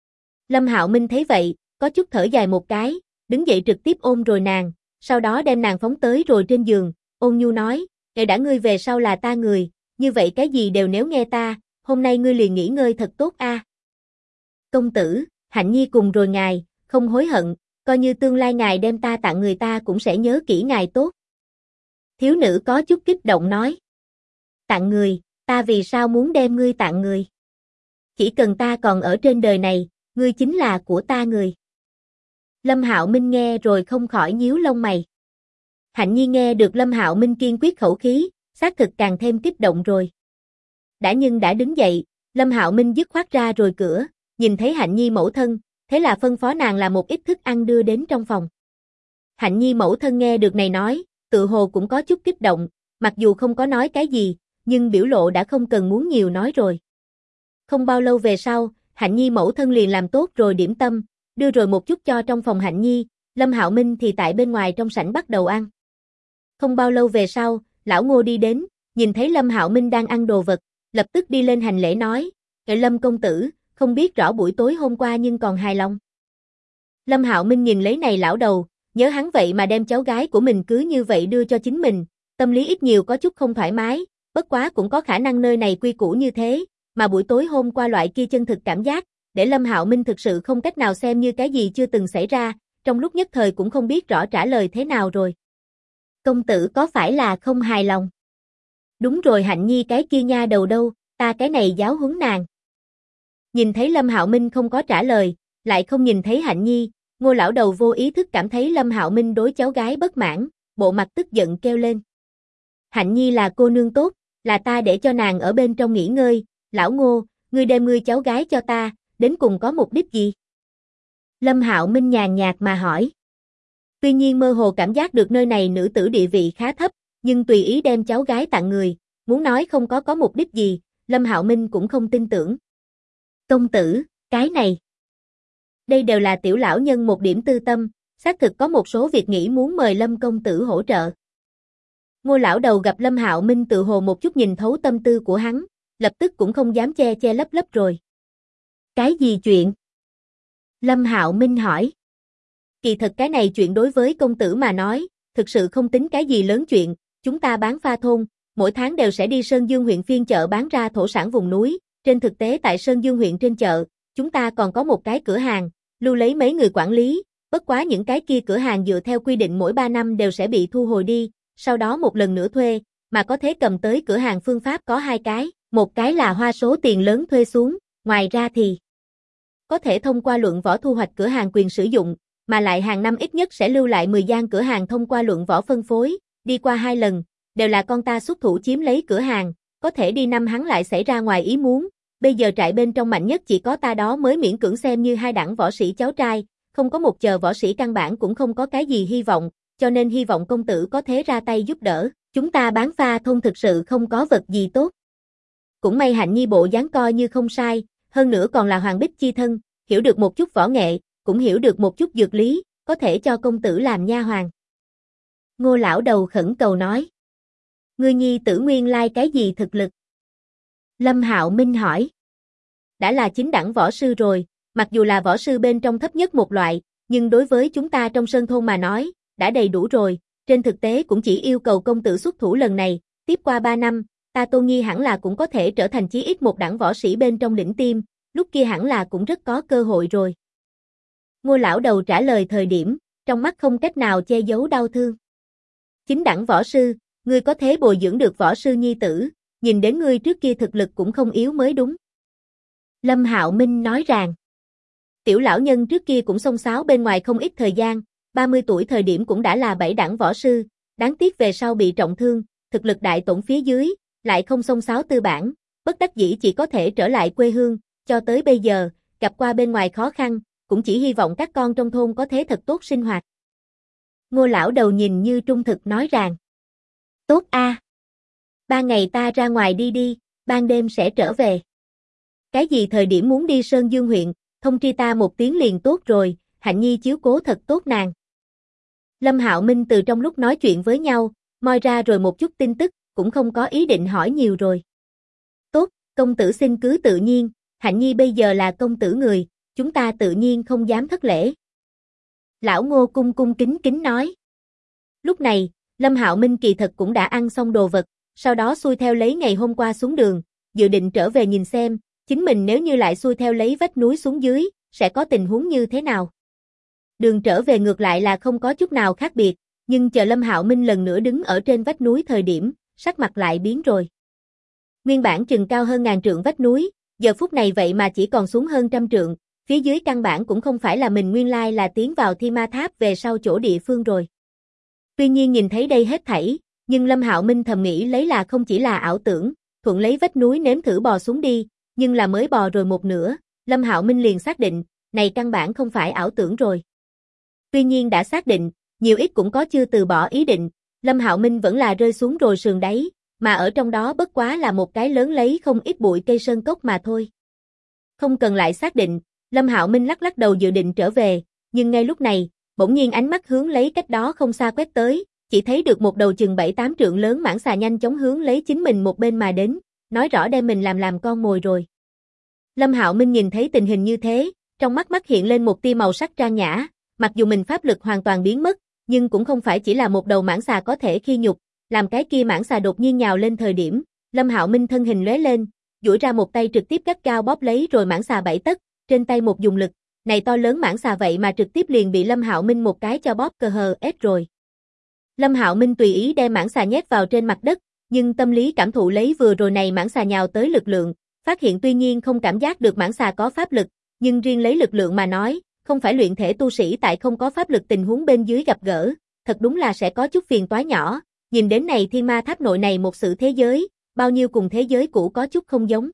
Lâm Hạo Minh thấy vậy, có chút thở dài một cái, đứng dậy trực tiếp ôm rồi nàng, sau đó đem nàng phóng tới rồi trên giường, ôn nhu nói, đã ngươi về sau là ta người, như vậy cái gì đều nếu nghe ta, hôm nay ngươi liền nghỉ ngơi thật tốt a. Công tử, Hạnh Nhi cùng rồi ngài, không hối hận, coi như tương lai ngài đem ta tặng người ta cũng sẽ nhớ kỹ ngài tốt. Thiếu nữ có chút kích động nói. Tặng người, ta vì sao muốn đem ngươi tặng người? Chỉ cần ta còn ở trên đời này, ngươi chính là của ta người. Lâm Hạo Minh nghe rồi không khỏi nhíu lông mày. Hạnh Nhi nghe được Lâm Hạo Minh kiên quyết khẩu khí, xác thực càng thêm kích động rồi. đã đứng dậy, Lâm Hạo Minh dứt khoát ra rồi cửa, nhìn thấy Hạnh Nhi mẫu thân, thế là phân phó nàng làm một ít thức ăn đưa đến trong phòng. Hạnh Nhi mẫu thân nghe được này nói, tự hồ cũng có chút kích động, mặc dù không có nói cái gì, nhưng biểu lộ đã không cần muốn nhiều nói rồi. Không bao lâu về sau, Hạnh Nhi mẫu thân liền làm tốt rồi điểm tâm, đưa rồi một chút cho trong phòng Hạnh Nhi, Lâm Hạo Minh thì tại bên ngoài trong sảnh bắt đầu ăn. Không bao lâu về sau, lão Ngô đi đến, nhìn thấy Lâm Hạo Minh đang ăn đồ vật, lập tức đi lên hành lễ nói, Lâm công tử, không biết rõ buổi tối hôm qua nhưng còn hài lòng. Lâm Hạo Minh nhìn lấy này lão đầu, nhớ hắn vậy mà đem cháu gái của mình cứ như vậy đưa cho chính mình, tâm lý ít nhiều có chút không thoải mái, bất quá cũng có khả năng nơi này quy củ như thế, mà buổi tối hôm qua loại kia chân thực cảm giác, để Lâm Hạo Minh thực sự không cách nào xem như cái gì chưa từng xảy ra, trong lúc nhất thời cũng không biết rõ trả lời thế nào rồi. Công tử có phải là không hài lòng? Đúng rồi Hạnh Nhi cái kia nha đầu đâu, ta cái này giáo huấn nàng. Nhìn thấy Lâm Hạo Minh không có trả lời, lại không nhìn thấy Hạnh Nhi, Ngô lão đầu vô ý thức cảm thấy Lâm Hạo Minh đối cháu gái bất mãn, bộ mặt tức giận kêu lên. Hạnh Nhi là cô nương tốt, là ta để cho nàng ở bên trong nghỉ ngơi, lão Ngô, ngươi đem ngươi cháu gái cho ta, đến cùng có mục đích gì? Lâm Hạo Minh nhàn nhạt mà hỏi. Tuy nhiên mơ hồ cảm giác được nơi này nữ tử địa vị khá thấp, nhưng tùy ý đem cháu gái tặng người, muốn nói không có mục đích gì, Lâm Hạo Minh cũng không tin tưởng. Công tử, cái này. Đây đều là tiểu lão nhân một điểm tư tâm, xác thực có một số việc nghĩ muốn mời Lâm công tử hỗ trợ. Ngô lão đầu gặp Lâm Hạo Minh tự hồ một chút nhìn thấu tâm tư của hắn, lập tức cũng không dám che lấp rồi. Cái gì chuyện? Lâm Hạo Minh hỏi. Kỳ thật cái này chuyện đối với công tử mà nói, thực sự không tính cái gì lớn chuyện, chúng ta bán pha thôn, mỗi tháng đều sẽ đi Sơn Dương huyện phiên chợ bán ra thổ sản vùng núi, trên thực tế tại Sơn Dương huyện trên chợ, chúng ta còn có một cái cửa hàng, lưu lấy mấy người quản lý, bất quá những cái kia cửa hàng dựa theo quy định mỗi 3 năm đều sẽ bị thu hồi đi, sau đó một lần nữa thuê, mà có thể cầm tới cửa hàng phương pháp có 2 cái, một cái là hoa số tiền lớn thuê xuống, ngoài ra thì có thể thông qua luận võ thu hoạch cửa hàng quyền sử dụng, mà lại hàng năm ít nhất sẽ lưu lại 10 gian cửa hàng thông qua luận võ phân phối, đi qua 2 lần, đều là con ta xuất thủ chiếm lấy cửa hàng, có thể đi năm hắn lại xảy ra ngoài ý muốn, bây giờ trại bên trong mạnh nhất chỉ có ta đó mới miễn cưỡng xem như 2 đẳng võ sĩ cháu trai, không có một chờ võ sĩ căn bản cũng không có cái gì hy vọng, cho nên hy vọng công tử có thể ra tay giúp đỡ, chúng ta bán pha thôn thực sự không có vật gì tốt. Cũng may Hạnh Nhi bộ dáng coi như không sai, hơn nữa còn là hoàng bích chi thân, hiểu được một chút võ nghệ, cũng hiểu được một chút dược lý, có thể cho công tử làm nha hoàn. Ngô lão đầu khẩn cầu nói. Ngươi nhi tử nguyên lai cái gì thực lực? Lâm Hạo Minh hỏi. Đã là 9 đẳng võ sư rồi, mặc dù là võ sư bên trong thấp nhất một loại, nhưng đối với chúng ta trong sơn thôn mà nói, đã đầy đủ rồi, trên thực tế cũng chỉ yêu cầu công tử xuất thủ lần này, tiếp qua 3 năm, ta Tô Nghi hẳn là cũng có thể trở thành chí ít một đẳng võ sĩ bên trong đỉnh tiêm, lúc kia hẳn là cũng rất có cơ hội rồi. Ngô lão đầu trả lời thời điểm, trong mắt không cách nào che giấu đau thương. 9 đẳng võ sư, ngươi có thế bồi dưỡng được võ sư nhi tử, nhìn đến ngươi trước kia thực lực cũng không yếu mới đúng. Lâm Hạo Minh nói rằng, tiểu lão nhân trước kia cũng xông xáo bên ngoài không ít thời gian, 30 tuổi thời điểm cũng đã là 7 đẳng võ sư, đáng tiếc về sau bị trọng thương, thực lực đại tổn phía dưới, lại không xông xáo tư bản, bất đắc dĩ chỉ có thể trở lại quê hương, cho tới bây giờ, gặp qua bên ngoài khó khăn, cũng chỉ hy vọng các con trong thôn có thế thật tốt sinh hoạt. Ngô lão đầu nhìn như trung thực nói rằng, tốt a, 3 ngày ta ra ngoài đi đi, ban đêm sẽ trở về. Cái gì thời điểm muốn đi Sơn Dương huyện, thông tri ta một tiếng liền tốt rồi, Hạnh Nhi chiếu cố thật tốt nàng. Lâm Hạo Minh từ trong lúc nói chuyện với nhau, moi ra rồi một chút tin tức, cũng không có ý định hỏi nhiều rồi. Tốt, công tử xin cứ tự nhiên, Hạnh Nhi bây giờ là công tử người, chúng ta tự nhiên không dám thất lễ. Lão Ngô cung cung kính kính nói. Lúc này, Lâm Hạo Minh kỳ thật cũng đã ăn xong đồ vật, sau đó xuôi theo lấy ngày hôm qua xuống đường, dự định trở về nhìn xem, chính mình nếu như lại xuôi theo lấy vách núi xuống dưới, sẽ có tình huống như thế nào. Đường trở về ngược lại là không có chút nào khác biệt, nhưng chờ Lâm Hạo Minh lần nữa đứng ở trên vách núi thời điểm, sắc mặt lại biến rồi. Nguyên bản chừng cao hơn 1000 trượng vách núi, giờ phút này vậy mà chỉ còn xuống hơn 100 trượng, phía dưới căn bản cũng không phải là mình nguyên lai là tiến vào Thi Ma Tháp về sau chỗ địa phương rồi. Tuy nhiên nhìn thấy đây hết thảy, nhưng Lâm Hạo Minh thầm nghĩ lấy là không chỉ là ảo tưởng, thuận lấy vách núi nếm thử bò xuống đi, nhưng là mới bò rồi một nửa, Lâm Hạo Minh liền xác định, này căn bản không phải ảo tưởng rồi. Tuy nhiên đã xác định, nhiều ít cũng có chưa từ bỏ ý định, Lâm Hạo Minh vẫn là rơi xuống rồi sườn đáy, mà ở trong đó bất quá là một cái lớn lấy không ít bụi cây sơn cốc mà thôi. Không cần lại xác định, Lâm Hạo Minh lắc lắc đầu dự định trở về, nhưng ngay lúc này, bỗng nhiên ánh mắt hướng lấy cách đó không xa quét tới, chỉ thấy được một đầu chừng 7-8 trượng lớn mãng xà nhanh chóng hướng lấy chính mình một bên mà đến, nói rõ đem mình làm con mồi rồi. Lâm Hạo Minh nhìn thấy tình hình như thế, trong mắt hiện lên một tia màu sắc trang nhã, mặc dù mình pháp lực hoàn toàn biến mất, nhưng cũng không phải chỉ là một đầu mãng xà có thể khi nhục, làm cái kia mãng xà đột nhiên nhào lên thời điểm, Lâm Hạo Minh thân hình lóe lên, duỗi ra một tay trực tiếp gắt gao bóp lấy rồi mãng xà 7 tấc, trên tay một dùng lực, này to lớn mãng xà vậy mà trực tiếp liền bị Lâm Hạo Minh một cái cho bóp cờ hờ ép rồi. Lâm Hạo Minh tùy ý đem mãng xà nhét vào trên mặt đất, nhưng tâm lý cảm thụ lấy vừa rồi này mãng xà nhào tới lực lượng, phát hiện tuy nhiên không cảm giác được mãng xà có pháp lực, nhưng riêng lấy lực lượng mà nói, không phải luyện thể tu sĩ tại không có pháp lực tình huống bên dưới gặp gỡ, thật đúng là sẽ có chút phiền toái nhỏ, nhìn đến này Thiên Ma Tháp nội này một sự thế giới, bao nhiêu cùng thế giới cũ có chút không giống.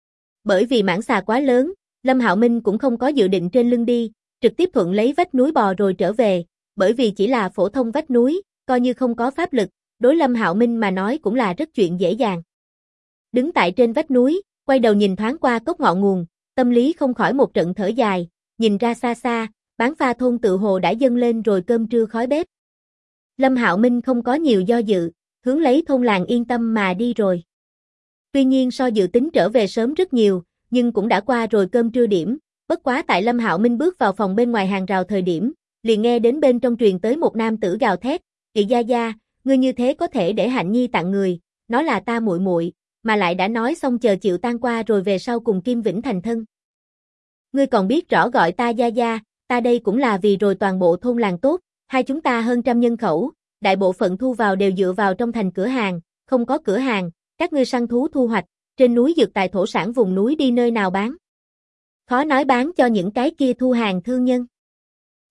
Bởi vì mãng xà quá lớn, Lâm Hạo Minh cũng không có dự định trên lưng đi, trực tiếp thuận lấy vách núi bò rồi trở về, bởi vì chỉ là phổ thông vách núi, coi như không có pháp lực, đối Lâm Hạo Minh mà nói cũng là rất chuyện dễ dàng. Đứng tại trên vách núi, quay đầu nhìn thoáng qua cốc ngọn nguồn, tâm lý không khỏi một trận thở dài, nhìn ra xa xa, bán pha thôn tự hồ đã dâng lên rồi cơm trưa khói bếp. Lâm Hạo Minh không có nhiều do dự, hướng lấy thôn làng yên tâm mà đi rồi. Tuy nhiên so dự tính trở về sớm rất nhiều, nhưng cũng đã qua rồi cơm trưa điểm, bất quá tại Lâm Hạo Minh bước vào phòng bên ngoài hàng rào thời điểm, liền nghe đến bên trong truyền tới một nam tử gào thét, "Chị Gia Gia, ngươi như thế có thể để Hạnh Nhi tặng người, nó là ta muội muội, mà lại đã nói xong chờ chịu tan qua rồi về sau cùng Kim Vĩnh thành thân. Ngươi còn biết rõ gọi ta Gia Gia, ta đây cũng là vì rồi toàn bộ thôn làng tốt, hai chúng ta hơn 100 nhân khẩu, đại bộ phận thu vào đều dựa vào trong thành cửa hàng, không có cửa hàng, các ngươi săn thú thu hoạch, trên núi dược tài thổ sản vùng núi đi nơi nào bán. Khó nói bán cho những cái kia thu hàng thương nhân.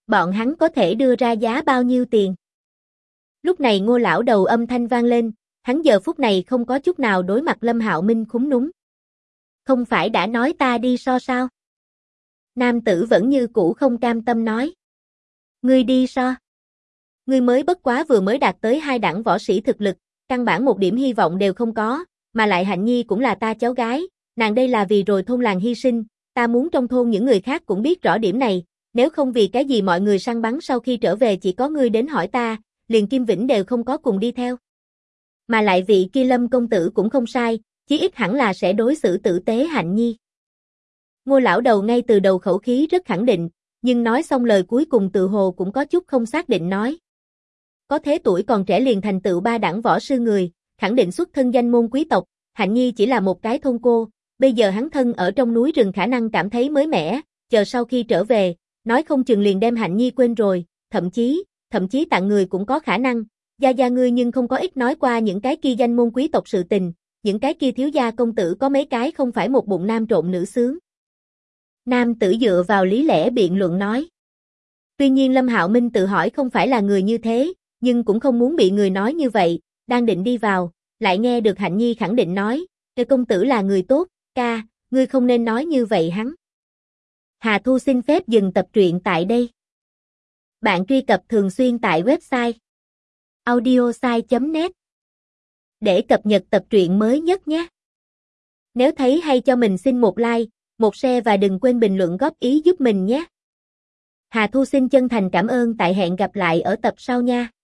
Bọn hắn có thể đưa ra giá bao nhiêu tiền? Lúc này Ngô lão đầu âm thanh vang lên, hắn giờ phút này không có chút nào đối mặt Lâm Hạo Minh khúm núm. Không phải đã nói ta đi so sao? Nam tử vẫn như cũ không cam tâm nói. Ngươi đi so? Ngươi mới bất quá vừa mới đạt tới 2 đẳng võ sĩ thực lực, căn bản một điểm hy vọng đều không có, mà lại Hạnh Nhi cũng là ta cháu gái, nàng đây là vì rồi thôn làng hy sinh, ta muốn trong thôn những người khác cũng biết rõ điểm này, nếu không vì cái gì mọi người săn bắn sau khi trở về chỉ có ngươi đến hỏi ta, liền Kim Vĩnh đều không có cùng đi theo. Mà lại vị kia Lâm công tử cũng không sai, chí ít hẳn là sẽ đối xử tử tế Hạnh Nhi. Ngô lão đầu ngay từ đầu khẩu khí rất khẳng định, nhưng nói xong lời cuối cùng tự hồ cũng có chút không xác định nói. Có thế tuổi còn trẻ liền thành tựu 3 đẳng võ sư người, khẳng định xuất thân danh môn quý tộc, Hạnh Nhi chỉ là một cái thôn cô, bây giờ hắn thân ở trong núi rừng khả năng cảm thấy mới mẻ, chờ sau khi trở về, nói không chừng liền đem Hạnh Nhi quên rồi, thậm chí tặng người cũng có khả năng, gia ngươi nhưng không có ít nói qua những cái kia danh môn quý tộc sự tình, những cái kia thiếu gia công tử có mấy cái không phải một bụng nam trộn nữ sướng. Nam tử dựa vào lý lẽ biện luận nói. Tuy nhiên Lâm Hạo Minh tự hỏi không phải là người như thế, nhưng cũng không muốn bị người nói như vậy, đang định đi vào, lại nghe được Hạnh Nhi khẳng định nói, "Cái công tử là người tốt, ca, ngươi không nên nói như vậy hắn." Hà Thu xin phép dừng tập truyện tại đây. Bạn truy cập thường xuyên tại website audiosai.net để cập nhật tập truyện mới nhất nhé. Nếu thấy hay cho mình xin một like, một share và đừng quên bình luận góp ý giúp mình nhé. Hà Thu xin chân thành cảm ơn, tại hẹn gặp lại ở tập sau nha.